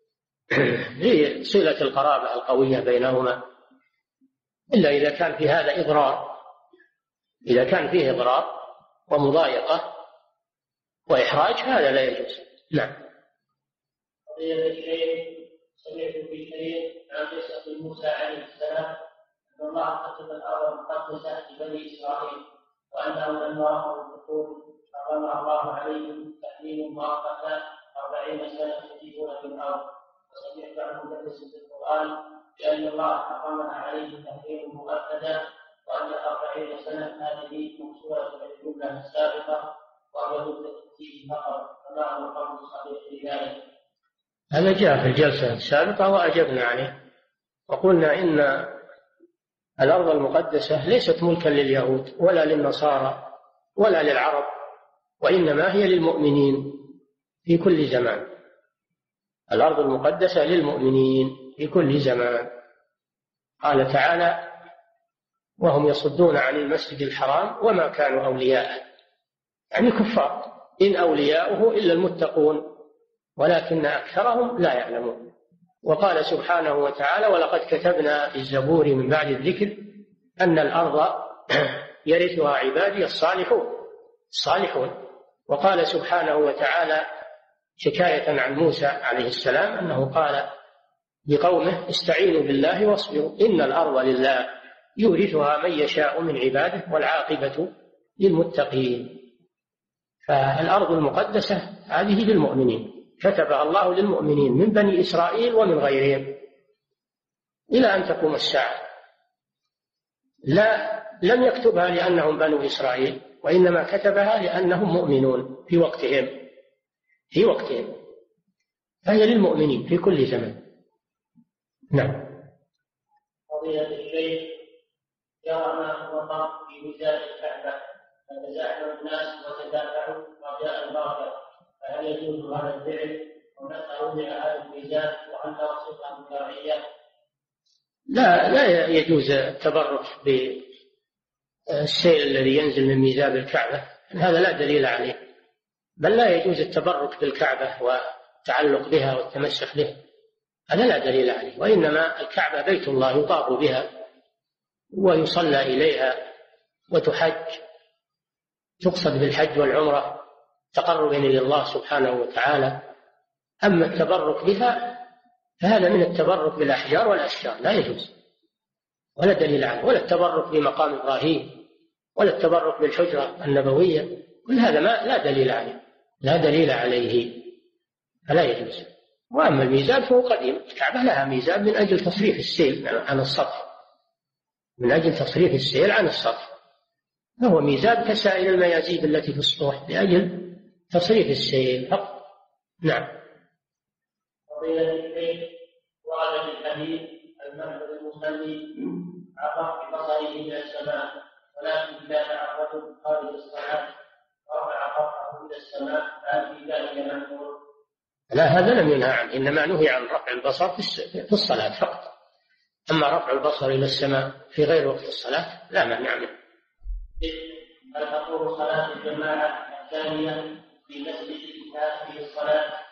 لصلة القرابة القوية بينهما، إلا إذا كان في هذا إضرار، إذا كان فيه إضرار ومضايقة وإحراج هذا لا يجوز. نعم. قضية الشيخ سمعت في شيء عن قصة موسى عليه السلام أن الله كتب الأرض المقدسة لبني إسرائيل وأنه لما رأوا الدخول حرم الله عليهم تحريم مؤقتا أربعين سنة يجيبون في الأرض، وسمعت عن مدرس في القرآن بأن الله حرمها عليه تحريم مؤكدا وأن أربعين سنة هذه مقصورة من الجملة السابقة وهي مدة فقط، فما هو القول الصحيح في ذلك؟ هذا جاء في الجلسة السابقة وأجبنا عليه وقلنا إن الأرض المقدسة ليست ملكا لليهود ولا للنصارى ولا للعرب، وإنما هي للمؤمنين في كل زمان. الأرض المقدسة للمؤمنين في كل زمان. قال تعالى: وهم يصدون عن المسجد الحرام وما كانوا أولياءه، يعني كفار، إن أولياؤه إلا المتقون ولكن أكثرهم لا يعلمون. وقال سبحانه وتعالى: ولقد كتبنا في الزبور من بعد الذكر أن الأرض يرثها عبادي الصالحون الصالحون. وقال سبحانه وتعالى حكاية عن موسى عليه السلام أنه قال لقومه: استعينوا بالله واصبروا إن الأرض لله يورثها من يشاء من عباده والعاقبة للمتقين. فالأرض المقدسة هذه للمؤمنين، كتبها الله للمؤمنين من بني إسرائيل ومن غيرهم إلى أن تقوم الساعة. لا لم يكتبها لأنهم بنو إسرائيل، وإنما كتبها لأنهم مؤمنون في وقتهم في وقتهم فهي للمؤمنين في كل زمن. نعم. فضيلة الشيخ، جرى ما وقع في ميزان الكعبة فتزاحم الناس وتدافعوا رجاء البركة، فهل يجوز هذا الفعل ومتى وضع هذا الميزان وهل له صفة شرعية؟ لا لا يجوز التبرك بالسيل الذي ينزل من ميزاب الكعبة، هذا لا دليل عليه. بل لا يجوز التبرك بالكعبة والتعلق بها والتمسك به، هذا لا دليل عليه. وإنما الكعبة بيت الله يطاف بها ويصلى إليها وتحج، تقصد بالحج والعمرة تقربا إلى الله سبحانه وتعالى. أما التبرك بها فهذا من التبرك بالأحجار والأشجار، لا يجوز ولا دليل عليه. ولا التبرك بمقام إبراهيم ولا التبرك بالحجرة النبوية، كل هذا ما لا دليل عليه لا دليل عليه فلا يجوز. وأما الميزاب فهو قديم، الكعبة لها ميزاب من أجل تصريف السيل عن السطح من أجل تصريف السيل عن السطح، فهو ميزاب كسائر الميازيب التي في السطوح لأجل تصريف السيل فقط. نعم. فضيلة الشيخ، ورد في الحديث: المرء المصلي عرف ببصره من السماء، ولكن كان الرجل خارج الصلاة ورفع طرفه إلى السماء، فهل في ذلك مأمور؟ لا، هذا لم ينهى عنه، إنما نهي عن رفع البصر في الصلاة فقط. أما رفع البصر إلى السماء في غير وقت الصلاة لا مانع منه. هل تقول صلاة الجماعة الثانية في مسجد هذه الصلاة